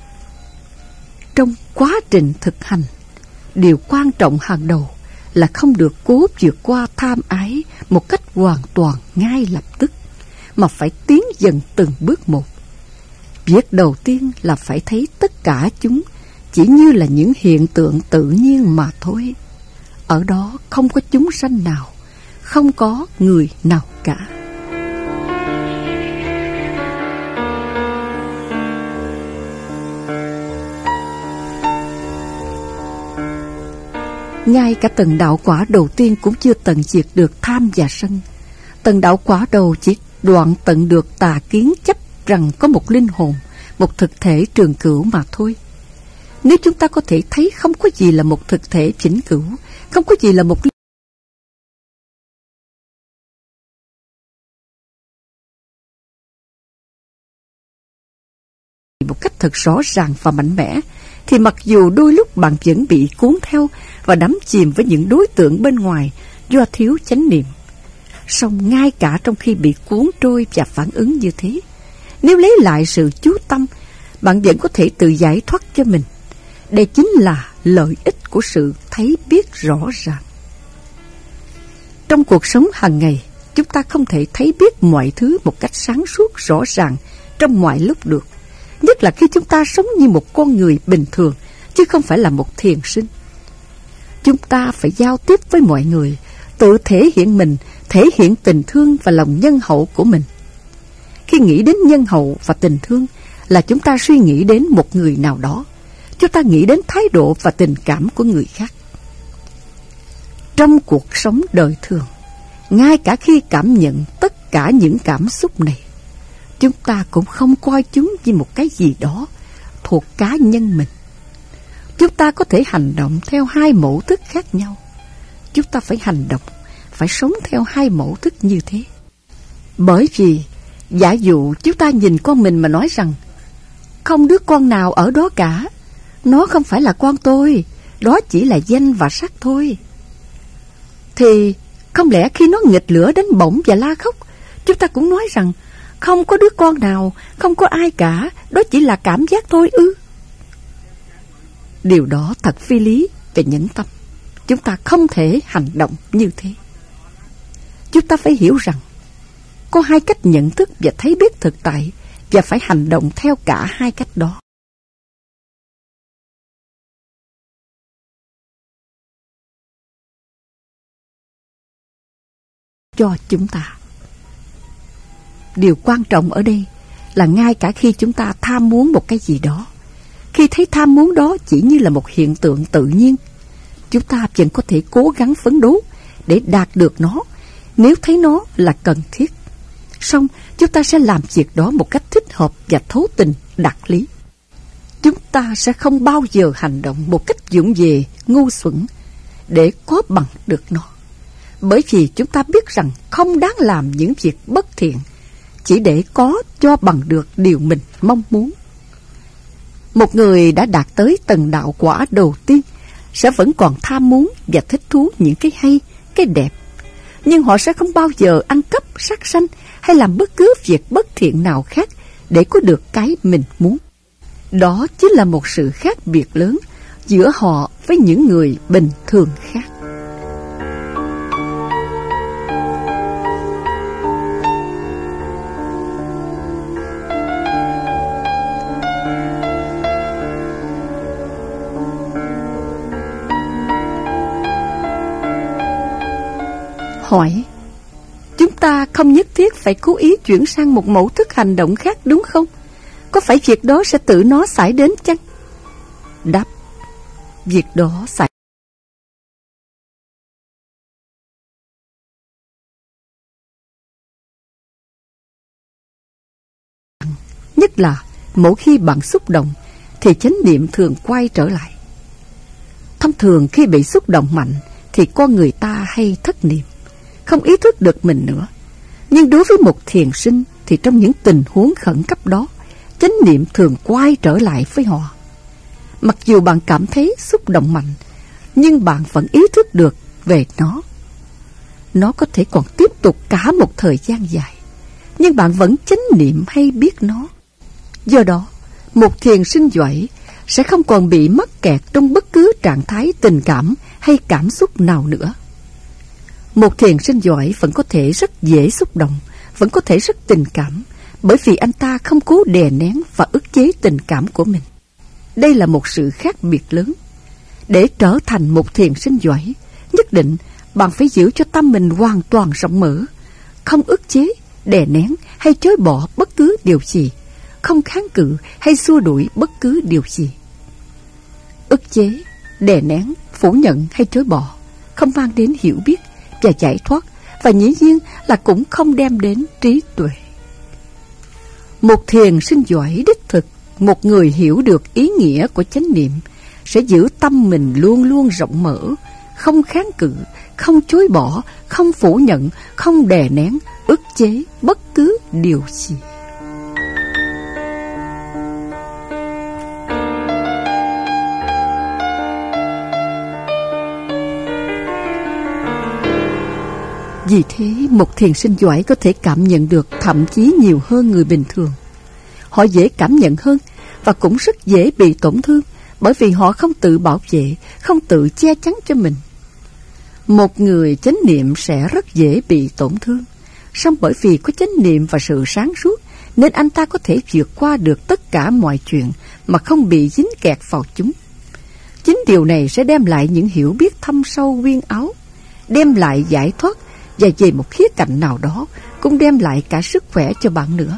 Trong quá trình thực hành, điều quan trọng hàng đầu là không được cố vượt qua tham ái một cách hoàn toàn ngay lập tức, mà phải tiến dần từng bước một. Việc đầu tiên là phải thấy tất cả chúng chỉ như là những hiện tượng tự nhiên mà thôi. Ở đó không có chúng sanh nào, không có người nào cả. Ngay cả tầng đạo quả đầu tiên cũng chưa tận diệt được tham và sân. Tần đạo quả đầu chỉ đoạn tận được tà kiến chấp rằng có một linh hồn, một thực thể trường cửu mà thôi. Nếu chúng ta có thể thấy không có gì là một thực thể vĩnh cửu, không có gì là một cách thật rõ ràng và mạnh mẽ, thì mặc dù đôi lúc bạn vẫn bị cuốn theo và đắm chìm với những đối tượng bên ngoài do thiếu chánh niệm, song ngay cả trong khi bị cuốn trôi và phản ứng như thế, nếu lấy lại sự chú tâm, bạn vẫn có thể tự giải thoát cho mình. Đây chính là lợi ích của sự thấy biết rõ ràng. Trong cuộc sống hàng ngày, chúng ta không thể thấy biết mọi thứ một cách sáng suốt rõ ràng trong mọi lúc được, nhất là khi chúng ta sống như một con người bình thường, chứ không phải là một thiền sinh. Chúng ta phải giao tiếp với mọi người, tự thể hiện mình, thể hiện tình thương và lòng nhân hậu của mình. Khi nghĩ đến nhân hậu và tình thương là chúng ta suy nghĩ đến một người nào đó, chúng ta nghĩ đến thái độ và tình cảm của người khác. Trong cuộc sống đời thường, ngay cả khi cảm nhận tất cả những cảm xúc này, chúng ta cũng không coi chúng như một cái gì đó thuộc cá nhân mình. Chúng ta có thể hành động theo hai mẫu thức khác nhau. Chúng ta phải hành động, phải sống theo hai mẫu thức như thế. Bởi vì giả dụ chúng ta nhìn con mình mà nói rằng không đứa con nào ở đó cả, nó không phải là con tôi, đó chỉ là danh và sắc thôi, thì không lẽ khi nó nghịch lửa đánh bổng và la khóc, chúng ta cũng nói rằng không có đứa con nào, không có ai cả, đó chỉ là cảm giác thôi ư? Điều đó thật phi lý về nhẫn tâm. Chúng ta không thể hành động như thế. Chúng ta phải hiểu rằng có hai cách nhận thức và thấy biết thực tại, và phải hành động theo cả hai cách đó. Cho chúng ta, điều quan trọng ở đây là ngay cả khi chúng ta tham muốn một cái gì đó, khi thấy tham muốn đó chỉ như là một hiện tượng tự nhiên, chúng ta vẫn có thể cố gắng phấn đấu để đạt được nó nếu thấy nó là cần thiết. Song chúng ta sẽ làm việc đó một cách thích hợp và thấu tình đạt lý. Chúng ta sẽ không bao giờ hành động một cách vụng về, ngu xuẩn để có bằng được nó, bởi vì chúng ta biết rằng không đáng làm những việc bất thiện chỉ để có cho bằng được điều mình mong muốn. Một người đã đạt tới tầng đạo quả đầu tiên sẽ vẫn còn tham muốn và thích thú những cái hay, cái đẹp, nhưng họ sẽ không bao giờ ăn cắp, sát sanh hay làm bất cứ việc bất thiện nào khác để có được cái mình muốn. Đó chính là một sự khác biệt lớn giữa họ với những người bình thường khác. Hỏi, chúng ta không nhất thiết phải cố ý chuyển sang một mẫu thức hành động khác đúng không? Có phải việc đó sẽ tự nó xảy đến chăng? Đáp, việc đó xảy nhất là mỗi khi bạn xúc động thì chánh niệm thường quay trở lại. Thông thường khi bị xúc động mạnh thì con người ta hay thất niệm, không ý thức được mình nữa. Nhưng đối với một thiền sinh thì trong những tình huống khẩn cấp đó, chánh niệm thường quay trở lại với họ. Mặc dù bạn cảm thấy xúc động mạnh, nhưng bạn vẫn ý thức được về nó. Nó có thể còn tiếp tục cả một thời gian dài, nhưng bạn vẫn chánh niệm hay biết nó. Do đó, một thiền sinh giỏi sẽ không còn bị mắc kẹt trong bất cứ trạng thái tình cảm hay cảm xúc nào nữa. Một thiền sinh giỏi vẫn có thể rất dễ xúc động, vẫn có thể rất tình cảm, bởi vì anh ta không cố đè nén và ức chế tình cảm của mình. Đây là một sự khác biệt lớn. Để trở thành một thiền sinh giỏi, nhất định bạn phải giữ cho tâm mình hoàn toàn rộng mở, không ức chế, đè nén hay chối bỏ bất cứ điều gì, không kháng cự hay xua đuổi bất cứ điều gì. Ức chế, đè nén, phủ nhận hay chối bỏ không mang đến hiểu biết và giải thoát, và dĩ nhiên là cũng không đem đến trí tuệ. Một thiền sinh giỏi đích thực, một người hiểu được ý nghĩa của chánh niệm, sẽ giữ tâm mình luôn luôn rộng mở, không kháng cự, không chối bỏ, không phủ nhận, không đè nén, ức chế bất cứ điều gì. Vì thế, một thiền sinh giỏi có thể cảm nhận được thậm chí nhiều hơn người bình thường. Họ dễ cảm nhận hơn và cũng rất dễ bị tổn thương, bởi vì họ không tự bảo vệ, không tự che chắn cho mình. Một người chánh niệm sẽ rất dễ bị tổn thương, song bởi vì có chánh niệm và sự sáng suốt nên anh ta có thể vượt qua được tất cả mọi chuyện mà không bị dính kẹt vào chúng. Chính điều này sẽ đem lại những hiểu biết thâm sâu uyên áo, đem lại giải thoát, và về một khía cạnh nào đó cũng đem lại cả sức khỏe cho bạn nữa.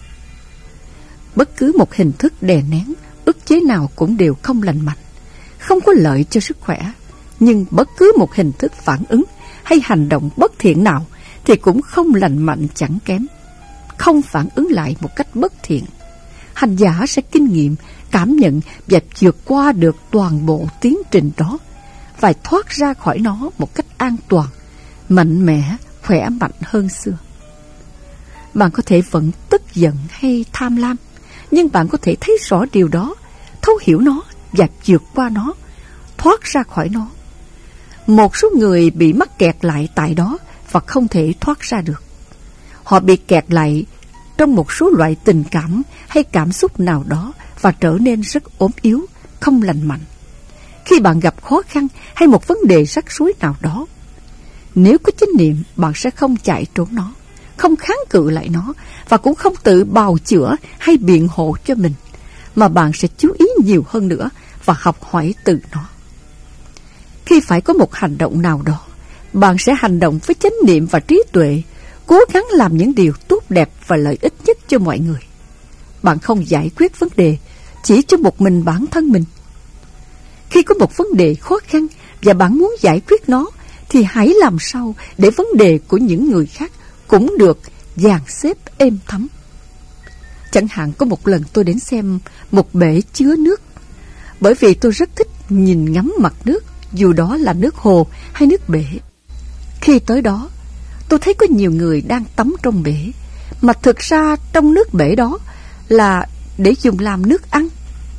Bất cứ một hình thức đè nén, ức chế nào cũng đều không lành mạnh, không có lợi cho sức khỏe. Nhưng bất cứ một hình thức phản ứng hay hành động bất thiện nào thì cũng không lành mạnh chẳng kém. Không phản ứng lại một cách bất thiện, hành giả sẽ kinh nghiệm, cảm nhận và vượt qua được toàn bộ tiến trình đó và thoát ra khỏi nó một cách an toàn, mạnh mẽ, khỏe mạnh hơn xưa. Bạn có thể vẫn tức giận hay tham lam, nhưng bạn có thể thấy rõ điều đó, thấu hiểu nó và vượt qua nó, thoát ra khỏi nó. Một số người bị mắc kẹt lại tại đó và không thể thoát ra được. Họ bị kẹt lại trong một số loại tình cảm hay cảm xúc nào đó và trở nên rất ốm yếu, không lành mạnh. Khi bạn gặp khó khăn hay một vấn đề rắc rối nào đó, nếu có chánh niệm, bạn sẽ không chạy trốn nó, không kháng cự lại nó và cũng không tự bào chữa hay biện hộ cho mình, mà bạn sẽ chú ý nhiều hơn nữa và học hỏi từ nó. Khi phải có một hành động nào đó, bạn sẽ hành động với chánh niệm và trí tuệ, cố gắng làm những điều tốt đẹp và lợi ích nhất cho mọi người. Bạn không giải quyết vấn đề chỉ cho một mình bản thân mình. Khi có một vấn đề khó khăn và bạn muốn giải quyết nó, thì hãy làm sao để vấn đề của những người khác cũng được dàn xếp êm thấm. Chẳng hạn có một lần tôi đến xem một bể chứa nước, bởi vì tôi rất thích nhìn ngắm mặt nước, dù đó là nước hồ hay nước bể. Khi tới đó, tôi thấy có nhiều người đang tắm trong bể, mà thực ra trong nước bể đó là để dùng làm nước ăn.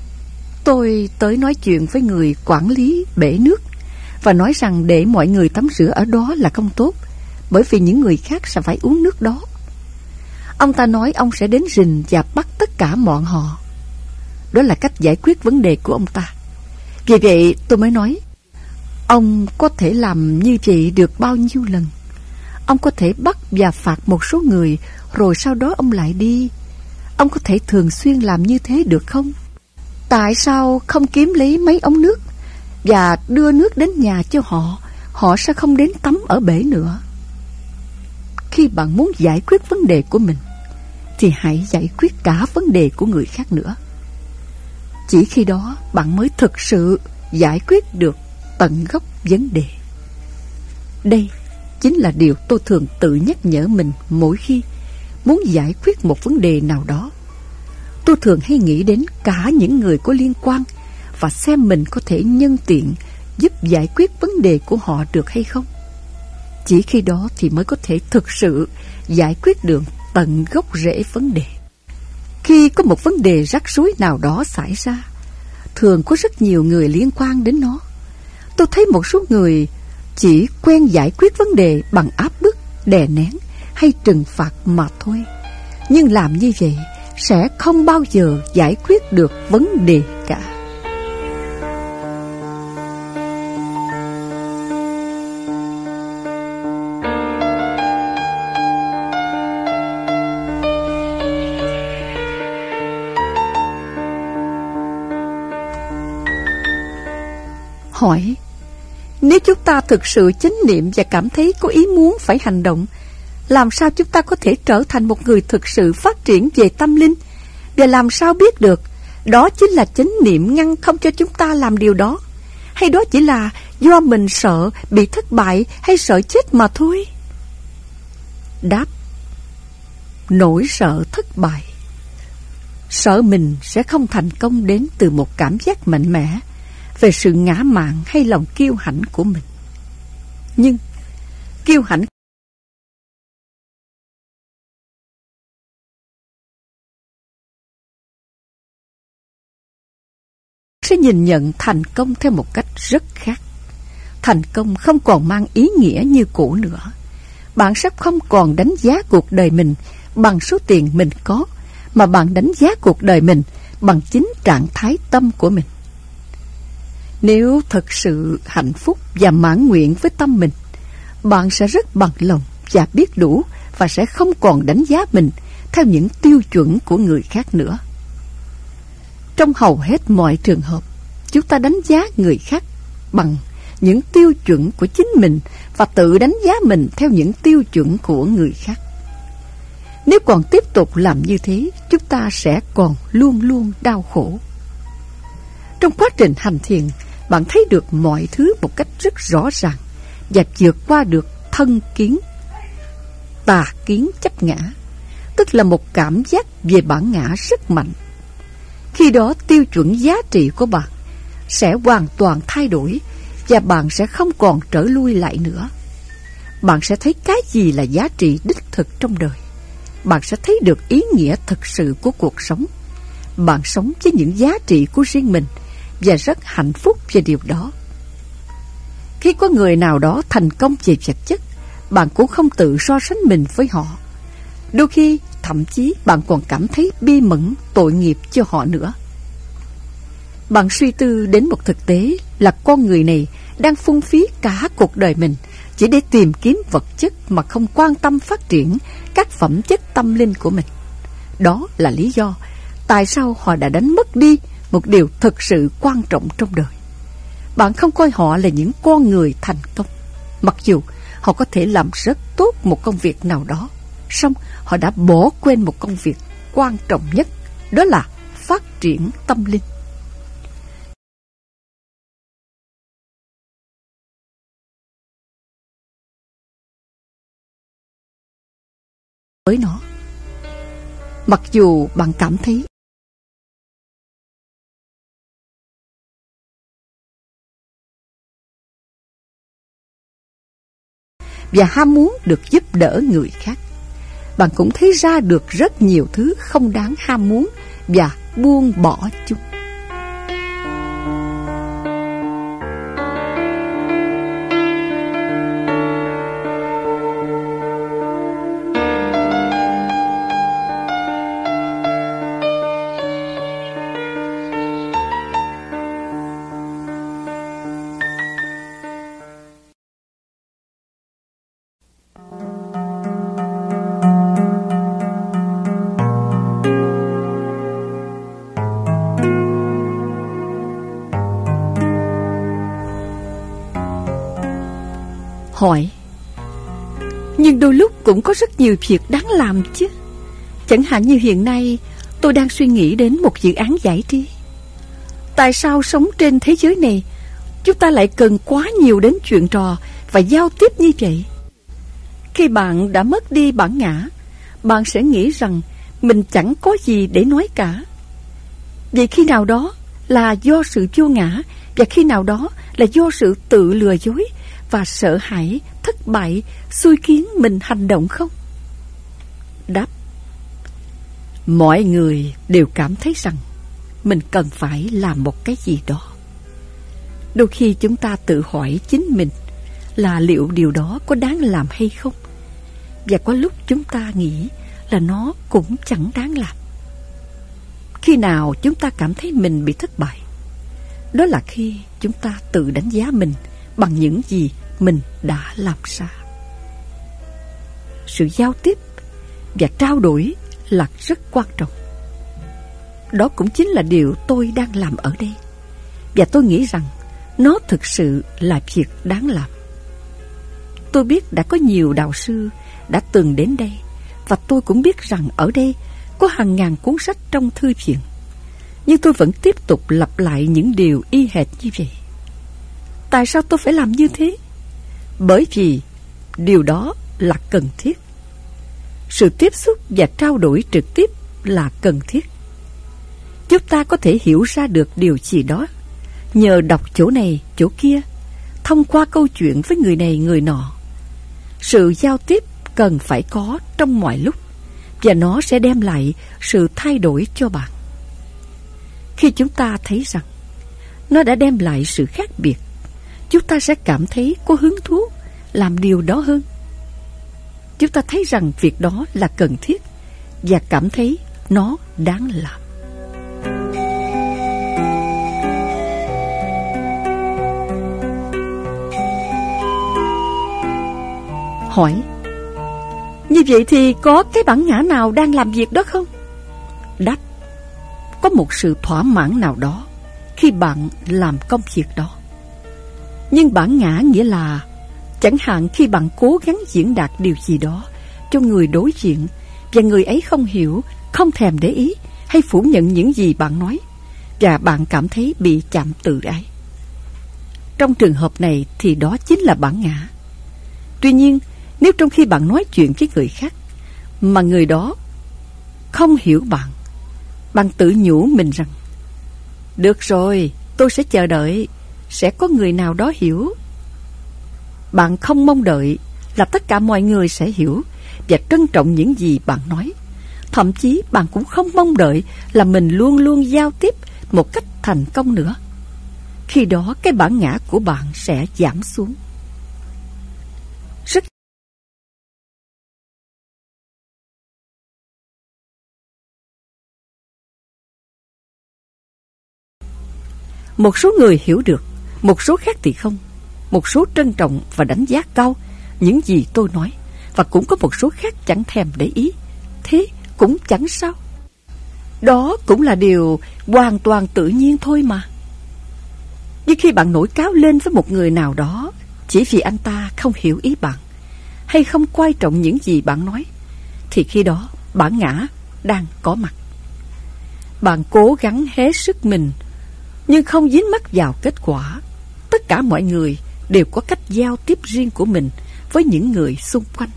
Tôi tới nói chuyện với người quản lý bể nước và nói rằng để mọi người tắm rửa ở đó là không tốt, bởi vì những người khác sẽ phải uống nước đó. Ông ta nói ông sẽ đến rình và bắt tất cả bọn họ. Đó là cách giải quyết vấn đề của ông ta. Vì vậy tôi mới nói, ông có thể làm như vậy được bao nhiêu lần? Ông có thể bắt và phạt một số người, rồi sau đó ông lại đi. Ông có thể thường xuyên làm như thế được không? Tại sao không kiếm lấy mấy ống nước và đưa nước đến nhà cho họ? Họ sẽ không đến tắm ở bể nữa. Khi bạn muốn giải quyết vấn đề của mình, thì hãy giải quyết cả vấn đề của người khác nữa. Chỉ khi đó bạn mới thực sự giải quyết được tận gốc vấn đề. Đây chính là điều tôi thường tự nhắc nhở mình mỗi khi muốn giải quyết một vấn đề nào đó. Tôi thường hay nghĩ đến cả những người có liên quan và xem mình có thể nhân tiện giúp giải quyết vấn đề của họ được hay không. Chỉ khi đó thì mới có thể thực sự giải quyết được tận gốc rễ vấn đề. Khi có một vấn đề rắc rối nào đó xảy ra, thường có rất nhiều người liên quan đến nó. Tôi thấy một số người chỉ quen giải quyết vấn đề bằng áp bức, đè nén hay trừng phạt mà thôi. Nhưng làm như vậy sẽ không bao giờ giải quyết được vấn đề cả. Hỏi, nếu chúng ta thực sự chánh niệm và cảm thấy có ý muốn phải hành động, làm sao chúng ta có thể trở thành một người thực sự phát triển về tâm linh? Và làm sao biết được đó chính là chánh niệm ngăn không cho chúng ta làm điều đó? Hay đó chỉ là do mình sợ bị thất bại hay sợ chết mà thôi? Đáp: nỗi sợ thất bại. Sợ mình sẽ không thành công đến từ một cảm giác mạnh mẽ về sự ngã mạn hay lòng kiêu hãnh của mình. Nhưng kiêu hãnh sẽ nhìn nhận thành công theo một cách rất khác. Thành công không còn mang ý nghĩa như cũ nữa. Bạn sẽ không còn đánh giá cuộc đời mình bằng số tiền mình có, mà bạn đánh giá cuộc đời mình bằng chính trạng thái tâm của mình. Nếu thật sự hạnh phúc và mãn nguyện với tâm mình, bạn sẽ rất bằng lòng và biết đủ, và sẽ không còn đánh giá mình theo những tiêu chuẩn của người khác nữa. Trong hầu hết mọi trường hợp, chúng ta đánh giá người khác bằng những tiêu chuẩn của chính mình và tự đánh giá mình theo những tiêu chuẩn của người khác. Nếu còn tiếp tục làm như thế, chúng ta sẽ còn luôn luôn đau khổ. Trong quá trình hành thiền, bạn thấy được mọi thứ một cách rất rõ ràng và vượt qua được thân kiến, tà kiến chấp ngã, tức là một cảm giác về bản ngã rất mạnh. Khi đó tiêu chuẩn giá trị của bạn sẽ hoàn toàn thay đổi và bạn sẽ không còn trở lui lại nữa. Bạn sẽ thấy cái gì là giá trị đích thực trong đời. Bạn sẽ thấy được ý nghĩa thực sự của cuộc sống. Bạn sống với những giá trị của riêng mình và rất hạnh phúc về điều đó. Khi có người nào đó thành công về vật chất, bạn cũng không tự so sánh mình với họ. Đôi khi thậm chí bạn còn cảm thấy bi mẫn, tội nghiệp cho họ nữa. Bạn suy tư đến một thực tế là con người này đang phung phí cả cuộc đời mình chỉ để tìm kiếm vật chất mà không quan tâm phát triển các phẩm chất tâm linh của mình. Đó là lý do tại sao họ đã đánh mất đi một điều thực sự quan trọng trong đời. Bạn không coi họ là những con người thành công. Mặc dù họ có thể làm rất tốt một công việc nào đó, song họ đã bỏ quên một công việc quan trọng nhất, đó là phát triển tâm linh. Với nó, mặc dù bạn cảm thấy và ham muốn được giúp đỡ người khác, bạn cũng thấy ra được rất nhiều thứ không đáng ham muốn và buông bỏ chúng. Hỏi: nhưng đôi lúc cũng có rất nhiều việc đáng làm chứ. Chẳng hạn như hiện nay tôi đang suy nghĩ đến một dự án giải trí. Tại sao sống trên thế giới này chúng ta lại cần quá nhiều đến chuyện trò và giao tiếp như vậy? Khi bạn đã mất đi bản ngã, bạn sẽ nghĩ rằng mình chẳng có gì để nói cả. Vì khi nào đó là do sự vô ngã, và khi nào đó là do sự tự lừa dối và sợ hãi thất bại xui khiến mình hành động không? Đáp: mọi người đều cảm thấy rằng mình cần phải làm một cái gì đó. Đôi khi chúng ta tự hỏi chính mình là liệu điều đó có đáng làm hay không, và có lúc chúng ta nghĩ là nó cũng chẳng đáng làm. Khi nào chúng ta cảm thấy mình bị thất bại, đó là khi chúng ta tự đánh giá mình bằng những gì mình đã làm ra. Sự giao tiếp và trao đổi là rất quan trọng. Đó cũng chính là điều tôi đang làm ở đây, và tôi nghĩ rằng nó thực sự là việc đáng làm. Tôi biết đã có nhiều đạo sư đã từng đến đây, và tôi cũng biết rằng ở đây có hàng ngàn cuốn sách trong thư viện. Nhưng tôi vẫn tiếp tục lặp lại những điều y hệt như vậy. Tại sao tôi phải làm như thế? Bởi vì điều đó là cần thiết. sự tiếp xúc và trao đổi trực tiếp là cần thiết. Chúng ta có thể hiểu ra được điều gì đó nhờ đọc chỗ này, chỗ kia, thông qua câu chuyện với người này, người nọ. Sự giao tiếp cần phải có trong mọi lúc, và nó sẽ đem lại sự thay đổi cho bạn. Khi chúng ta thấy rằng nó đã đem lại sự khác biệt, chúng ta sẽ cảm thấy có hứng thú làm điều đó hơn. Chúng ta thấy rằng việc đó là cần thiết và cảm thấy nó đáng làm. Hỏi: như vậy thì có cái bản ngã nào đang làm việc đó không? Đáp: có một sự thỏa mãn nào đó khi bạn làm công việc đó. Nhưng bản ngã nghĩa là, chẳng hạn khi bạn cố gắng diễn đạt điều gì đó cho người đối diện và người ấy không hiểu, không thèm để ý hay phủ nhận những gì bạn nói, và bạn cảm thấy bị chạm tự ái. Trong trường hợp này thì đó chính là bản ngã. Tuy nhiên, nếu trong khi bạn nói chuyện với người khác mà người đó không hiểu bạn, bạn tự nhủ mình rằng: được rồi, tôi sẽ chờ đợi, sẽ có người nào đó hiểu. Bạn không mong đợi là tất cả mọi người sẽ hiểu và trân trọng những gì bạn nói. Thậm chí bạn cũng không mong đợi là mình luôn luôn giao tiếp một cách thành công nữa. Khi đó cái bản ngã của bạn sẽ giảm xuống. Một số người hiểu được, một số khác thì không. Một số trân trọng và đánh giá cao những gì tôi nói, và cũng có một số khác chẳng thèm để ý. Thế cũng chẳng sao. Đó cũng là điều hoàn toàn tự nhiên thôi mà. Nhưng khi bạn nổi cáu lên với một người nào đó chỉ vì anh ta không hiểu ý bạn hay không quan trọng những gì bạn nói, thì khi đó bản ngã đang có mặt. Bạn cố gắng hết sức mình nhưng không dính mắc vào kết quả. Tất cả mọi người đều có cách giao tiếp riêng của mình với những người xung quanh.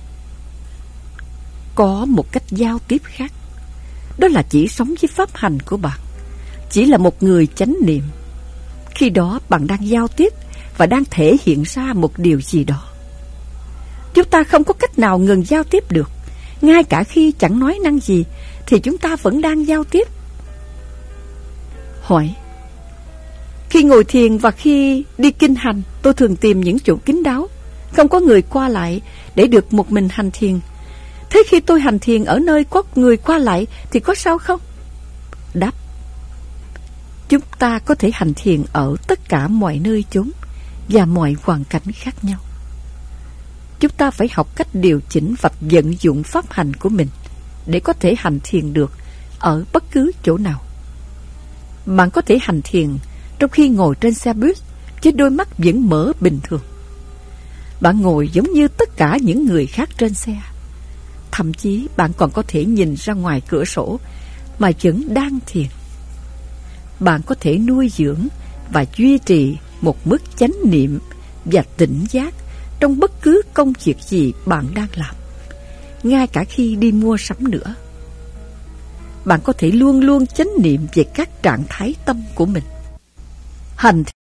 Có một cách giao tiếp khác, đó là chỉ sống với pháp hành của bạn, chỉ là một người chánh niệm. Khi đó bạn đang giao tiếp và đang thể hiện ra một điều gì đó. Chúng ta không có cách nào ngừng giao tiếp được. Ngay cả khi chẳng nói năng gì thì chúng ta vẫn đang giao tiếp. Hỏi: khi ngồi thiền và khi đi kinh hành, tôi thường tìm những chỗ kín đáo, không có người qua lại để được một mình hành thiền. Thế khi tôi hành thiền ở nơi có người qua lại thì có sao không? Đáp: chúng ta có thể hành thiền ở tất cả mọi nơi chốn và mọi hoàn cảnh khác nhau. Chúng ta phải học cách điều chỉnh và vận dụng pháp hành của mình để có thể hành thiền được ở bất cứ chỗ nào. Bạn có thể hành thiền trong khi ngồi trên xe buýt với đôi mắt vẫn mở bình thường. Bạn ngồi giống như tất cả những người khác trên xe. Thậm chí bạn còn có thể nhìn ra ngoài cửa sổ mà vẫn đang thiền. Bạn có thể nuôi dưỡng và duy trì một mức chánh niệm và tỉnh giác trong bất cứ công việc gì bạn đang làm, ngay cả khi đi mua sắm nữa. Bạn có thể luôn luôn chánh niệm về các trạng thái tâm của mình. Hành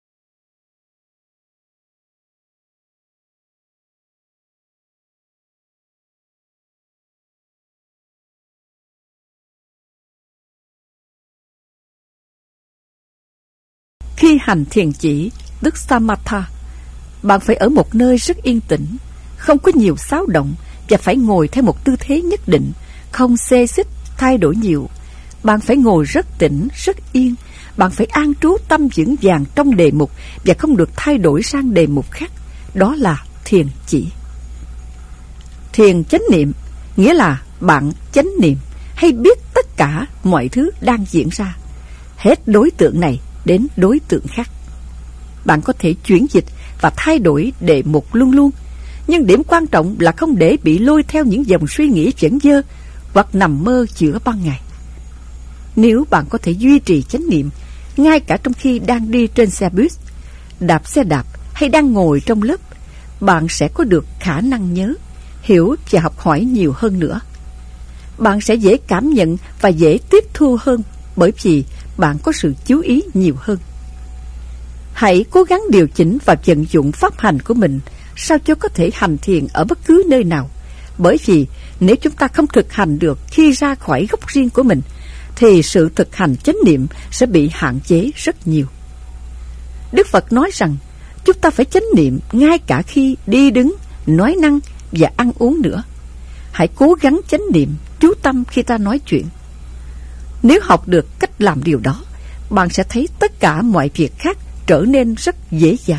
Khi hành thiền chỉ, tức Samatha, bạn phải ở một nơi rất yên tĩnh, không có nhiều xáo động và phải ngồi theo một tư thế nhất định, không xê xích, thay đổi nhiều. Bạn phải ngồi rất tĩnh, rất yên. Bạn phải an trú tâm vững vàng trong đề mục và không được thay đổi sang đề mục khác. Đó là thiền chỉ. Thiền chánh niệm nghĩa là bạn chánh niệm hay biết tất cả mọi thứ đang diễn ra, hết đối tượng này đến đối tượng khác. Bạn có thể chuyển dịch và thay đổi đề mục luôn luôn, nhưng điểm quan trọng là không để bị lôi theo những dòng suy nghĩ chẩn dơ hoặc nằm mơ giữa ban ngày. Nếu bạn có thể duy trì chánh niệm ngay cả trong khi đang đi trên xe buýt, đạp xe đạp hay đang ngồi trong lớp, bạn sẽ có được khả năng nhớ, hiểu và học hỏi nhiều hơn nữa. Bạn sẽ dễ cảm nhận và dễ tiếp thu hơn, bởi vì bạn có sự chú ý nhiều hơn. Hãy cố gắng điều chỉnh và vận dụng pháp hành của mình sao cho có thể hành thiền ở bất cứ nơi nào. Bởi vì nếu chúng ta không thực hành được khi ra khỏi gốc riêng của mình, thì sự thực hành chánh niệm sẽ bị hạn chế rất nhiều. Đức Phật nói rằng chúng ta phải chánh niệm ngay cả khi đi đứng, nói năng và ăn uống nữa. Hãy cố gắng chánh niệm, chú tâm khi ta nói chuyện. Nếu học được cách làm điều đó, bạn sẽ thấy tất cả mọi việc khác trở nên rất dễ dàng.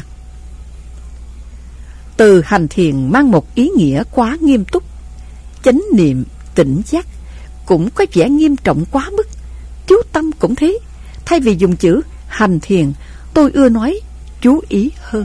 Từ hành thiền mang một ý nghĩa quá nghiêm túc. Chánh niệm, tỉnh giác cũng có vẻ nghiêm trọng quá mức. Chú tâm cũng thế. Thay vì dùng chữ hành thiền, tôi ưa nói chú ý hơn.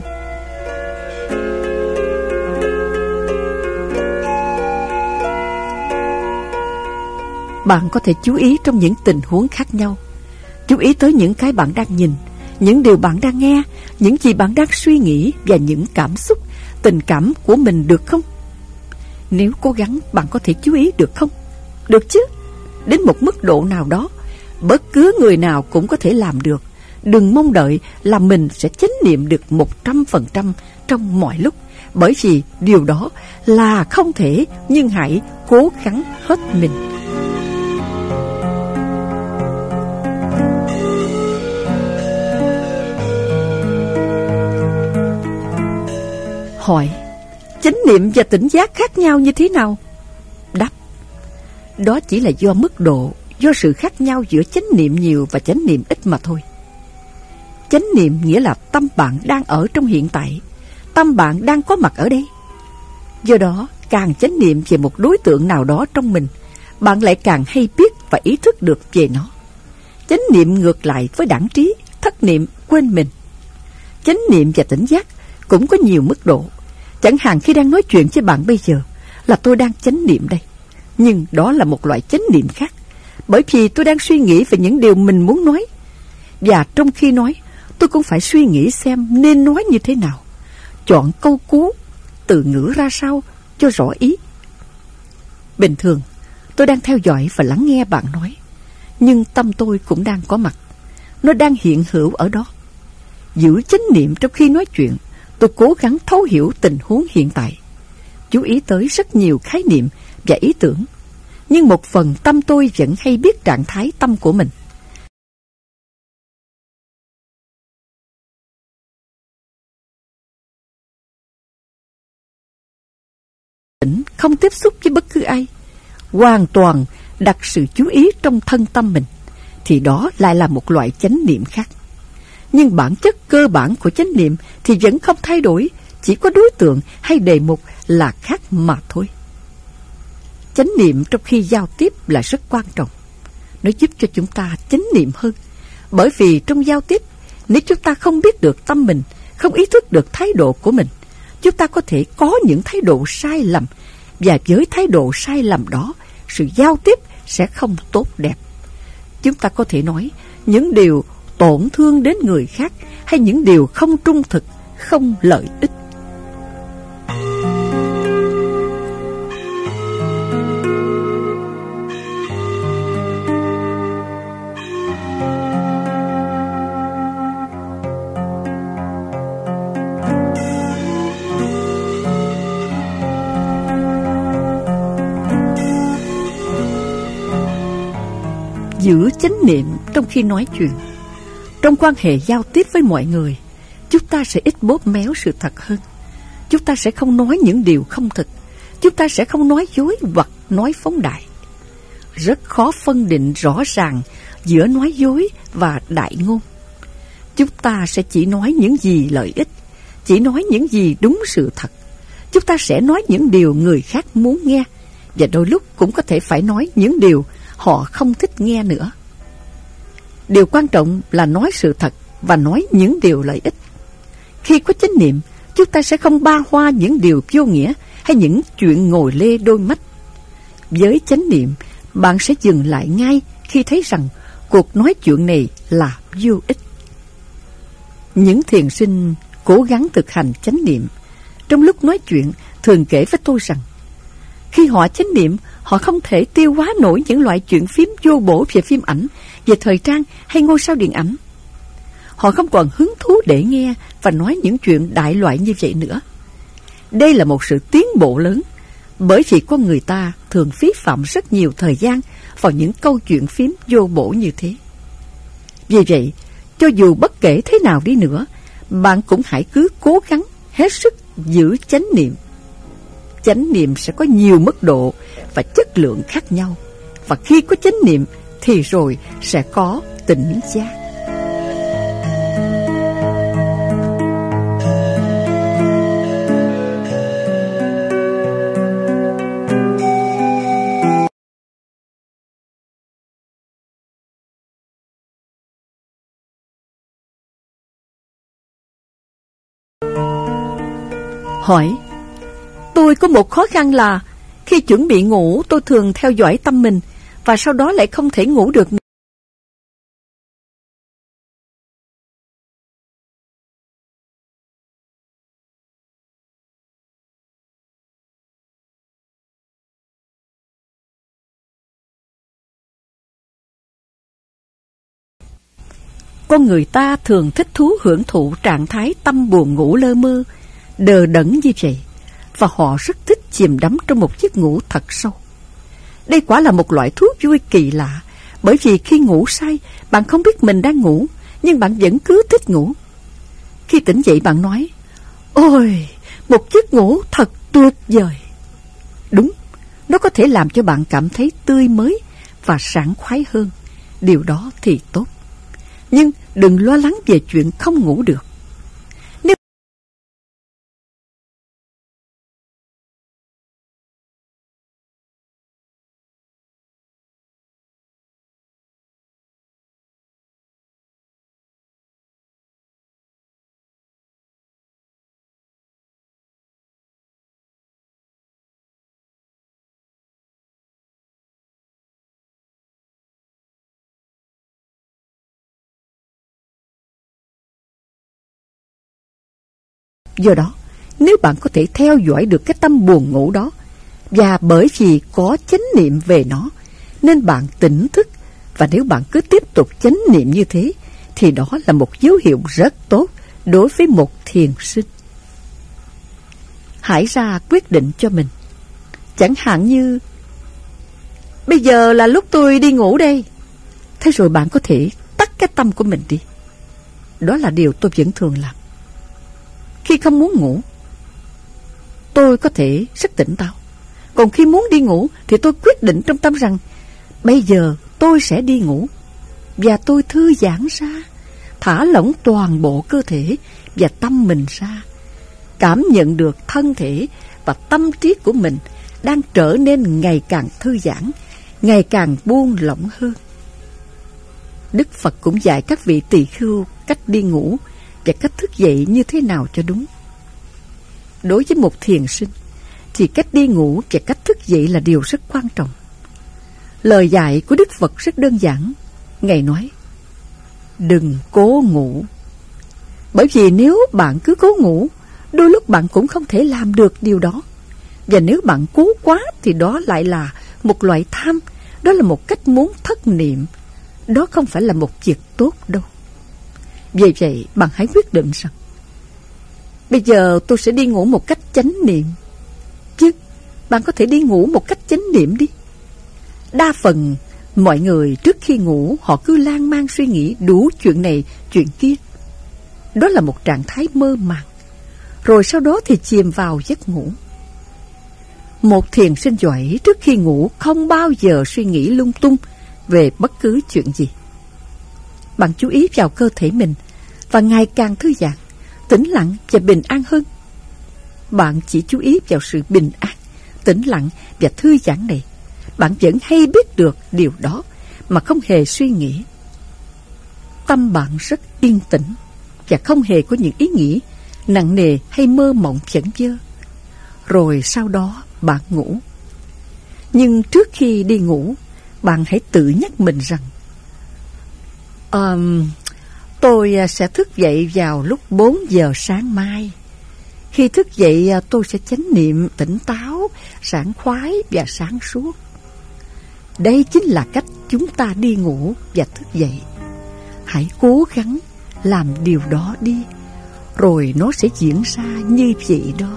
Bạn có thể chú ý trong những tình huống khác nhau. Chú ý tới những cái bạn đang nhìn, những điều bạn đang nghe, những gì bạn đang suy nghĩ và những cảm xúc, tình cảm của mình, được không? Nếu cố gắng, bạn có thể chú ý được không? Được chứ. Đến một mức độ nào đó, bất cứ người nào cũng có thể làm được. Đừng mong đợi là mình sẽ chánh niệm được 100% trong mọi lúc, bởi vì điều đó là không thể, nhưng hãy cố gắng hết mình. Hỏi: chánh niệm và tỉnh giác khác nhau như thế nào? Đáp: đó chỉ là do mức độ, do sự khác nhau giữa chánh niệm nhiều và chánh niệm ít mà thôi. Chánh niệm nghĩa là tâm bạn đang ở trong hiện tại, tâm bạn đang có mặt ở đây. Do đó, càng chánh niệm về một đối tượng nào đó trong mình, bạn lại càng hay biết và ý thức được về nó. Chánh niệm ngược lại với đãng trí, thất niệm, quên mình. Chánh niệm và tỉnh giác cũng có nhiều mức độ. Chẳng hạn khi đang nói chuyện với bạn bây giờ là tôi đang chánh niệm đây, nhưng đó là một loại chánh niệm khác, bởi vì tôi đang suy nghĩ về những điều mình muốn nói. Và trong khi nói, tôi cũng phải suy nghĩ xem nên nói như thế nào, chọn câu cú, từ ngữ ra sao cho rõ ý. Bình thường, tôi đang theo dõi và lắng nghe bạn nói, nhưng tâm tôi cũng đang có mặt. Nó đang hiện hữu ở đó. Giữ chánh niệm trong khi nói chuyện, tôi cố gắng thấu hiểu tình huống hiện tại, chú ý tới rất nhiều khái niệm và ý tưởng, nhưng một phần tâm tôi vẫn hay biết trạng thái tâm của mình. Không tiếp xúc với bất cứ ai, hoàn toàn đặt sự chú ý trong thân tâm mình, thì đó lại là một loại chánh niệm khác. Nhưng bản chất cơ bản của chánh niệm thì vẫn không thay đổi, chỉ có đối tượng hay đề mục là khác mà thôi. Chánh niệm trong khi giao tiếp là rất quan trọng. Nó giúp cho chúng ta chánh niệm hơn. Bởi vì trong giao tiếp, nếu chúng ta không biết được tâm mình, không ý thức được thái độ của mình, chúng ta có thể có những thái độ sai lầm, và với thái độ sai lầm đó, sự giao tiếp sẽ không tốt đẹp. Chúng ta có thể nói những điều tổn thương đến người khác, hay những điều không trung thực, không lợi ích. Giữ chánh niệm trong khi nói chuyện. Trong quan hệ giao tiếp với mọi người, chúng ta sẽ ít bóp méo sự thật hơn. Chúng ta sẽ không nói những điều không thực. Chúng ta sẽ không nói dối hoặc nói phóng đại. Rất khó phân định rõ ràng giữa nói dối và đại ngôn. Chúng ta sẽ chỉ nói những gì lợi ích, chỉ nói những gì đúng sự thật. Chúng ta sẽ nói những điều người khác muốn nghe, và đôi lúc cũng có thể phải nói những điều họ không thích nghe nữa. Điều quan trọng là nói sự thật và nói những điều lợi ích. Khi có chánh niệm, chúng ta sẽ không ba hoa những điều vô nghĩa hay những chuyện ngồi lê đôi mắt. Với chánh niệm, bạn sẽ dừng lại ngay khi thấy rằng cuộc nói chuyện này là vô ích. Những thiền sinh cố gắng thực hành chánh niệm trong lúc nói chuyện thường kể với tôi rằng Khi họ chánh niệm, họ không thể tiêu hóa nổi những loại chuyện phím vô bổ về phim ảnh, về thời trang hay ngôi sao điện ảnh. Họ không còn hứng thú để nghe và nói những chuyện đại loại như vậy nữa. Đây là một sự tiến bộ lớn, bởi vì con người ta thường phí phạm rất nhiều thời gian vào những câu chuyện phím vô bổ như thế. Vì vậy, cho dù bất kể thế nào đi nữa, bạn cũng hãy cứ cố gắng hết sức giữ chánh niệm. Chánh niệm sẽ có nhiều mức độ và chất lượng khác nhau, và khi có chánh niệm thì rồi sẽ có tỉnh giác. Hỏi: tôi có một khó khăn là khi chuẩn bị ngủ tôi thường theo dõi tâm mình và sau đó lại không thể ngủ được. Con người ta thường thích thú hưởng thụ trạng thái tâm buồn ngủ lơ mơ, đờ đẫn như vậy, và họ rất thích chìm đắm trong một giấc ngủ thật sâu. Đây quả là một loại thú vui kỳ lạ, bởi vì khi ngủ say, bạn không biết mình đang ngủ, nhưng bạn vẫn cứ thích ngủ. Khi tỉnh dậy bạn nói: ôi, một giấc ngủ thật tuyệt vời. Đúng, nó có thể làm cho bạn cảm thấy tươi mới và sảng khoái hơn. Điều đó thì tốt. Nhưng đừng lo lắng về chuyện không ngủ được. Do đó, nếu bạn có thể theo dõi được cái tâm buồn ngủ đó, và bởi vì có chánh niệm về nó, nên bạn tỉnh thức, và nếu bạn cứ tiếp tục chánh niệm như thế, thì đó là một dấu hiệu rất tốt đối với một thiền sinh. Hãy ra quyết định cho mình. Chẳng hạn như: bây giờ là lúc tôi đi ngủ đây. Thế rồi bạn có thể tắt cái tâm của mình đi. Đó là điều tôi vẫn thường làm. Khi không muốn ngủ, tôi có thể rất tỉnh táo. Còn khi muốn đi ngủ thì tôi quyết định trong tâm rằng bây giờ tôi sẽ đi ngủ. Và tôi thư giãn ra, thả lỏng toàn bộ cơ thể và tâm mình ra, cảm nhận được thân thể và tâm trí của mình đang trở nên ngày càng thư giãn, ngày càng buông lỏng hơn. Đức Phật cũng dạy các vị tỳ khưu cách đi ngủ và cách thức dậy như thế nào cho đúng. Đối với một thiền sinh thì cách đi ngủ và cách thức dậy là điều rất quan trọng. Lời dạy của Đức Phật rất đơn giản. Ngài nói: đừng cố ngủ. Bởi vì nếu bạn cứ cố ngủ, đôi lúc bạn cũng không thể làm được điều đó. Và nếu bạn cố quá thì đó lại là một loại tham. Đó là một cách muốn thất niệm. Đó không phải là một việc tốt đâu. Vì vậy bạn hãy quyết định rằng bây giờ tôi sẽ đi ngủ một cách chánh niệm. Chứ bạn có thể đi ngủ một cách chánh niệm đi. Đa phần mọi người trước khi ngủ họ cứ lan man suy nghĩ đủ chuyện này chuyện kia. Đó là một trạng thái mơ màng. Rồi sau đó thì chìm vào giấc ngủ. Một thiền sinh giỏi trước khi ngủ không bao giờ suy nghĩ lung tung về bất cứ chuyện gì. Bạn chú ý vào cơ thể mình và ngày càng thư giãn, tĩnh lặng và bình an hơn. Bạn chỉ chú ý vào sự bình an, tĩnh lặng và thư giãn này. Bạn vẫn hay biết được điều đó mà không hề suy nghĩ. Tâm bạn rất yên tĩnh và không hề có những ý nghĩ nặng nề hay mơ mộng vẩn vơ. Rồi sau đó bạn ngủ. Nhưng trước khi đi ngủ, bạn hãy tự nhắc mình rằng tôi sẽ thức dậy vào lúc 4 giờ sáng mai. Khi thức dậy tôi sẽ chánh niệm tỉnh táo, sảng khoái và sáng suốt. Đây chính là cách chúng ta đi ngủ và thức dậy. Hãy cố gắng làm điều đó đi, rồi nó sẽ diễn ra như vậy đó.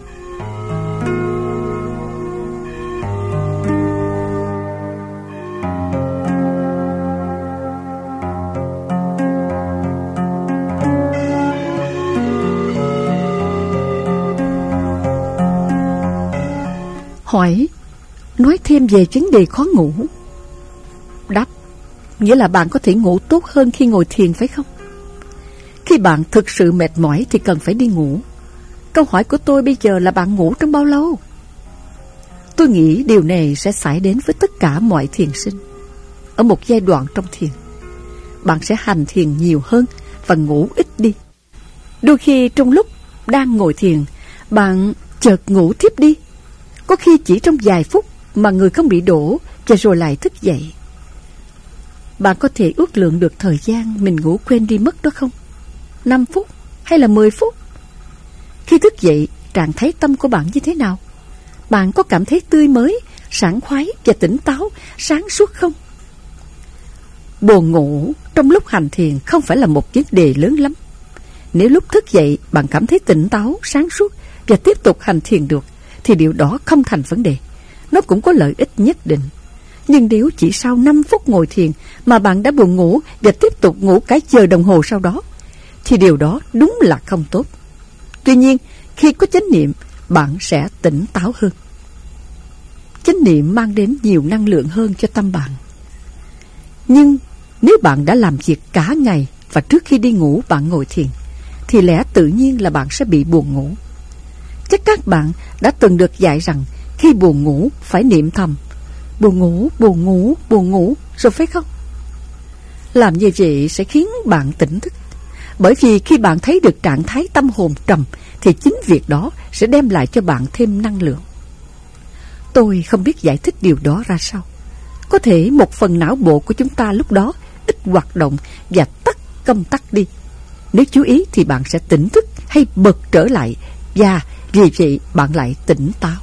Hỏi, nói thêm về vấn đề khó ngủ. Đáp, nghĩa là bạn có thể ngủ tốt hơn khi ngồi thiền phải không? Khi bạn thực sự mệt mỏi thì cần phải đi ngủ. Câu hỏi của tôi bây giờ là bạn ngủ trong bao lâu? Tôi nghĩ điều này sẽ xảy đến với tất cả mọi thiền sinh. Ở một giai đoạn trong thiền, bạn sẽ hành thiền nhiều hơn và ngủ ít đi. Đôi khi trong lúc đang ngồi thiền, bạn chợt ngủ thiếp đi. Có khi chỉ trong vài phút mà người không bị đổ và rồi lại thức dậy. Bạn có thể ước lượng được thời gian mình ngủ quên đi mất đó không? 5 phút hay là 10 phút? Khi thức dậy, trạng thái tâm của bạn như thế nào? Bạn có cảm thấy tươi mới, sảng khoái và tỉnh táo, sáng suốt không? Buồn ngủ trong lúc hành thiền không phải là một vấn đề lớn lắm. Nếu lúc thức dậy bạn cảm thấy tỉnh táo, sáng suốt và tiếp tục hành thiền được, thì điều đó không thành vấn đề. Nó cũng có lợi ích nhất định. Nhưng nếu chỉ sau 5 phút ngồi thiền mà bạn đã buồn ngủ và tiếp tục ngủ cả giờ đồng hồ sau đó, thì điều đó đúng là không tốt. Tuy nhiên, khi có chánh niệm, bạn sẽ tỉnh táo hơn. Chánh niệm mang đến nhiều năng lượng hơn cho tâm bạn. Nhưng nếu bạn đã làm việc cả ngày và trước khi đi ngủ bạn ngồi thiền, thì lẽ tự nhiên là bạn sẽ bị buồn ngủ. Chắc các bạn đã từng được dạy rằng khi buồn ngủ phải niệm thầm buồn ngủ, buồn ngủ, buồn ngủ, rồi phải không? Làm như vậy sẽ khiến bạn tỉnh thức. Bởi vì khi bạn thấy được trạng thái tâm hồn trầm, thì chính việc đó sẽ đem lại cho bạn thêm năng lượng. Tôi không biết giải thích điều đó ra sao. Có thể một phần não bộ của chúng ta lúc đó ít hoạt động và tắt công tắc đi. Nếu chú ý thì bạn sẽ tỉnh thức hay bật trở lại, và vì vậy bạn lại tỉnh táo.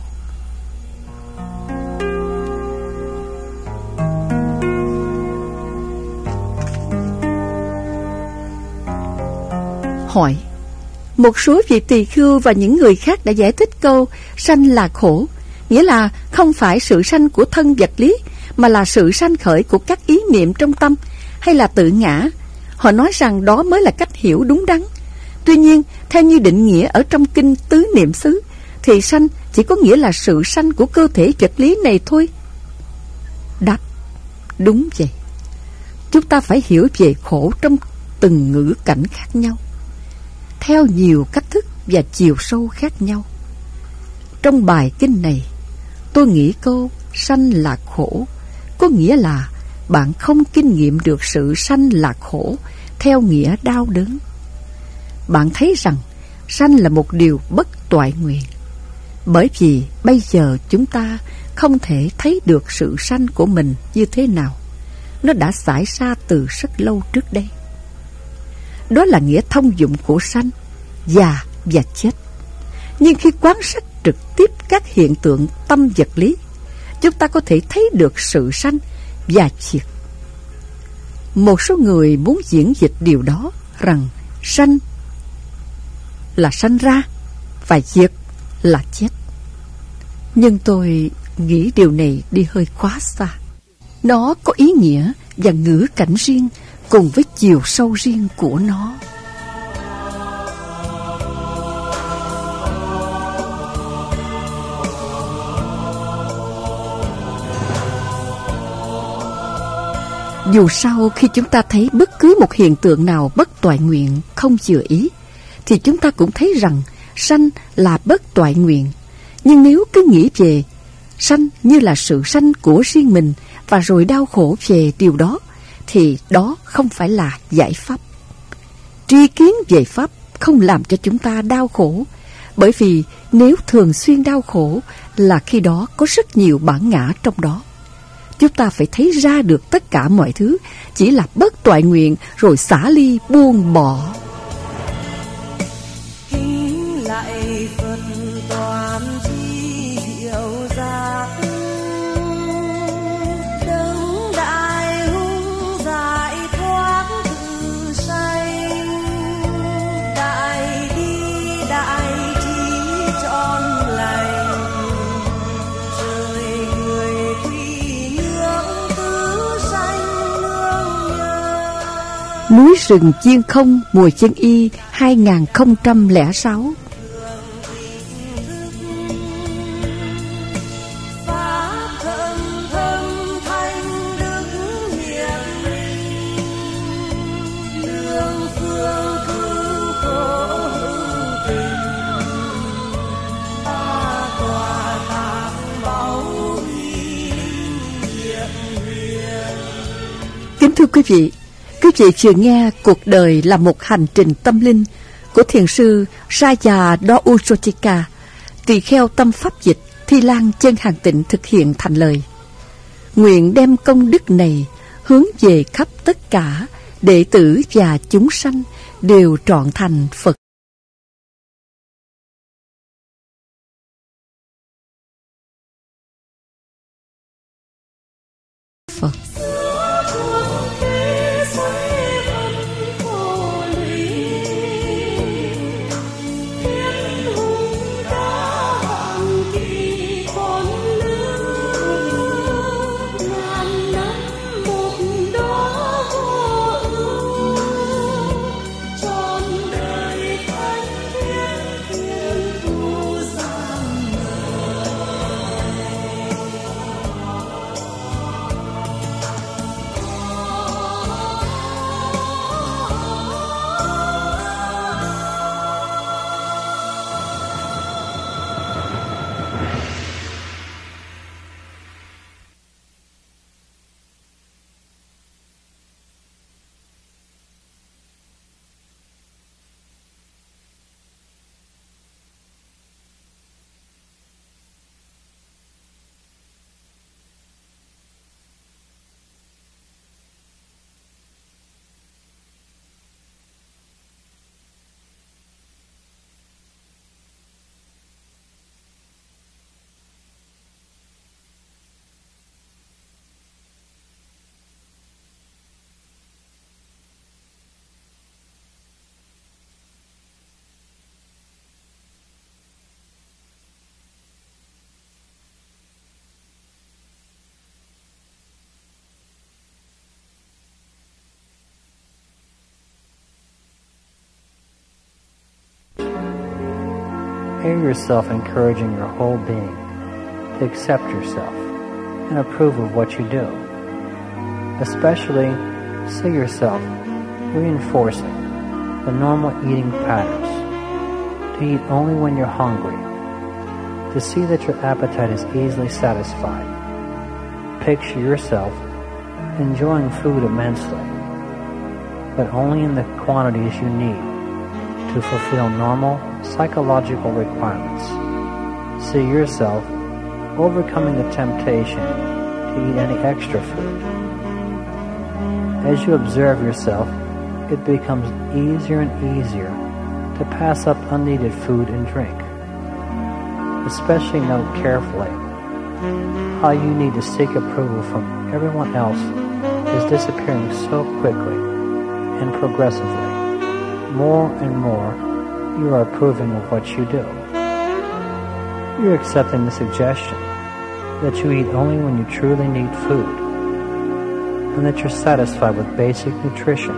Hỏi, một số vị tỳ khưu và những người khác đã giải thích câu sanh là khổ, nghĩa là không phải sự sanh của thân vật lý, mà là sự sanh khởi của các ý niệm trong tâm, hay là tự ngã. Họ nói rằng đó mới là cách hiểu đúng đắn. Tuy nhiên, theo như định nghĩa ở trong kinh Tứ Niệm xứ, thì sanh chỉ có nghĩa là sự sanh của cơ thể vật lý này thôi. Đáp, đúng vậy. Chúng ta phải hiểu về khổ trong từng ngữ cảnh khác nhau, theo nhiều cách thức và chiều sâu khác nhau. Trong bài kinh này, tôi nghĩ câu sanh là khổ có nghĩa là bạn không kinh nghiệm được sự sanh là khổ theo nghĩa đau đớn. Bạn thấy rằng sanh là một điều bất toại nguyện, bởi vì bây giờ chúng ta không thể thấy được sự sanh của mình như thế nào. Nó đã xảy ra từ rất lâu trước đây. Đó là nghĩa thông dụng của sanh, già và chết. Nhưng khi quan sát trực tiếp các hiện tượng tâm vật lý, chúng ta có thể thấy được sự sanh và diệt. Một số người muốn diễn dịch điều đó rằng sanh là sanh ra và diệt là chết. Nhưng tôi nghĩ điều này đi hơi quá xa. Nó có ý nghĩa và ngữ cảnh riêng cùng với chiều sâu riêng của nó. Dù sao khi chúng ta thấy bất cứ một hiện tượng nào bất toại nguyện, không vừa ý, thì chúng ta cũng thấy rằng sanh là bất toại nguyện. Nhưng nếu cứ nghĩ về sanh như là sự sanh của riêng mình và rồi đau khổ về điều đó, thì đó không phải là giải pháp. Tri kiến về pháp không làm cho chúng ta đau khổ, bởi vì nếu thường xuyên đau khổ là khi đó có rất nhiều bản ngã trong đó. Chúng ta phải thấy ra được tất cả mọi thứ chỉ là bất toại nguyện, rồi xả ly buông bỏ. Kính lại Núi rừng chiên không mùa Chân Y 2006. Kính thưa quý vị vừa nghe Cuộc đời là một hành trình tâm linh của thiền sư Raya Douchotika, tỳ kheo tâm pháp dịch Thi Lan Chân Hàn Tịnh thực hiện thành lời. Nguyện đem công đức này hướng về khắp tất cả đệ tử và chúng sanh đều trọn thành Phật. Hear yourself encouraging your whole being to accept yourself and approve of what you do. Especially, see yourself reinforcing the normal eating patterns, to eat only when you're hungry, to see that your appetite is easily satisfied. Picture yourself enjoying food immensely, but only in the quantities you need to fulfill normal psychological requirements. See yourself overcoming the temptation to eat any extra food. As you observe yourself, it becomes easier and easier to pass up unneeded food and drink. Especially note carefully how you need to seek approval from everyone else is disappearing so quickly and progressively. More and more, you are approving of what you do. You're accepting the suggestion that you eat only when you truly need food, and that you're satisfied with basic nutrition.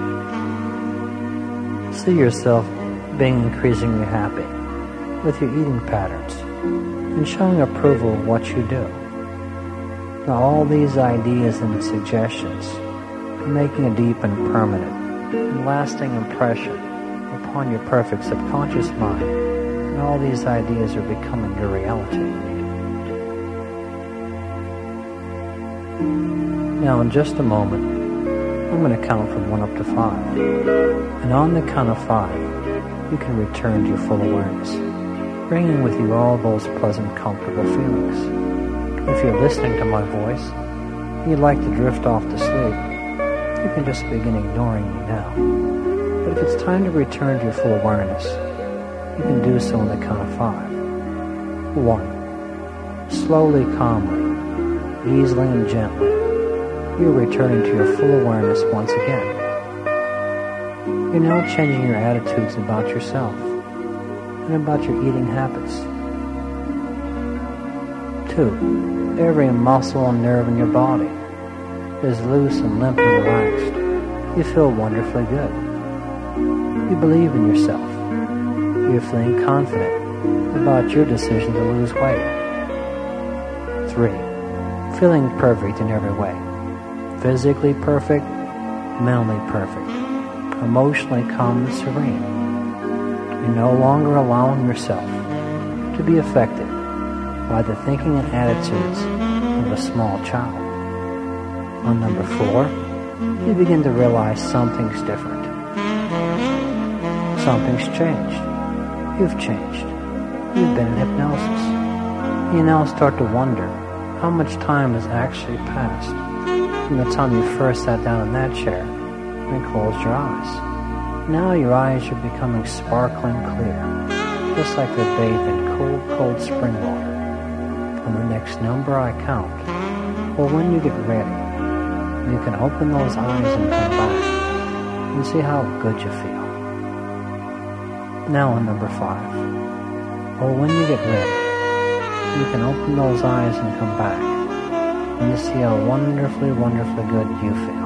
See yourself being increasingly happy with your eating patterns and showing approval of what you do. Now all these ideas and suggestions are making a deep and permanent and lasting impression upon your perfect subconscious mind, and all these ideas are becoming your reality. Now in just a moment, I'm going to count from 1 up to 5. And on the count of 5, you can return to your full awareness, bringing with you all those pleasant, comfortable feelings. If you're listening to my voice and you'd like to drift off to sleep, you can just begin ignoring me now. But if it's time to return to your full awareness, you can do so on the count of 5. 1. Slowly, calmly, easily and gently, you're returning to your full awareness once again. You're now changing your attitudes about yourself and about your eating habits. 2. Every muscle and nerve in your body is loose and limp and relaxed, You feel wonderfully good. You believe in yourself. You're feeling confident about your decision to lose weight. 3. Feeling perfect in every way. Physically perfect, mentally perfect, emotionally calm and serene. You're no longer allowing yourself to be affected by the thinking and attitudes of a small child. On number 4, you begin to realize something's different. Something's changed. You've changed. You've been in hypnosis. You now start to wonder how much time has actually passed from the time you first sat down in that chair and closed your eyes. Now your eyes are becoming sparkling clear, just like they're bathed in cold, cold spring water. On the next number I count, or when you get ready, you can open those eyes and come back and see how good you feel. Now on number 5, or when you get ready, you can open those eyes and come back and you see how wonderfully, wonderfully good you feel.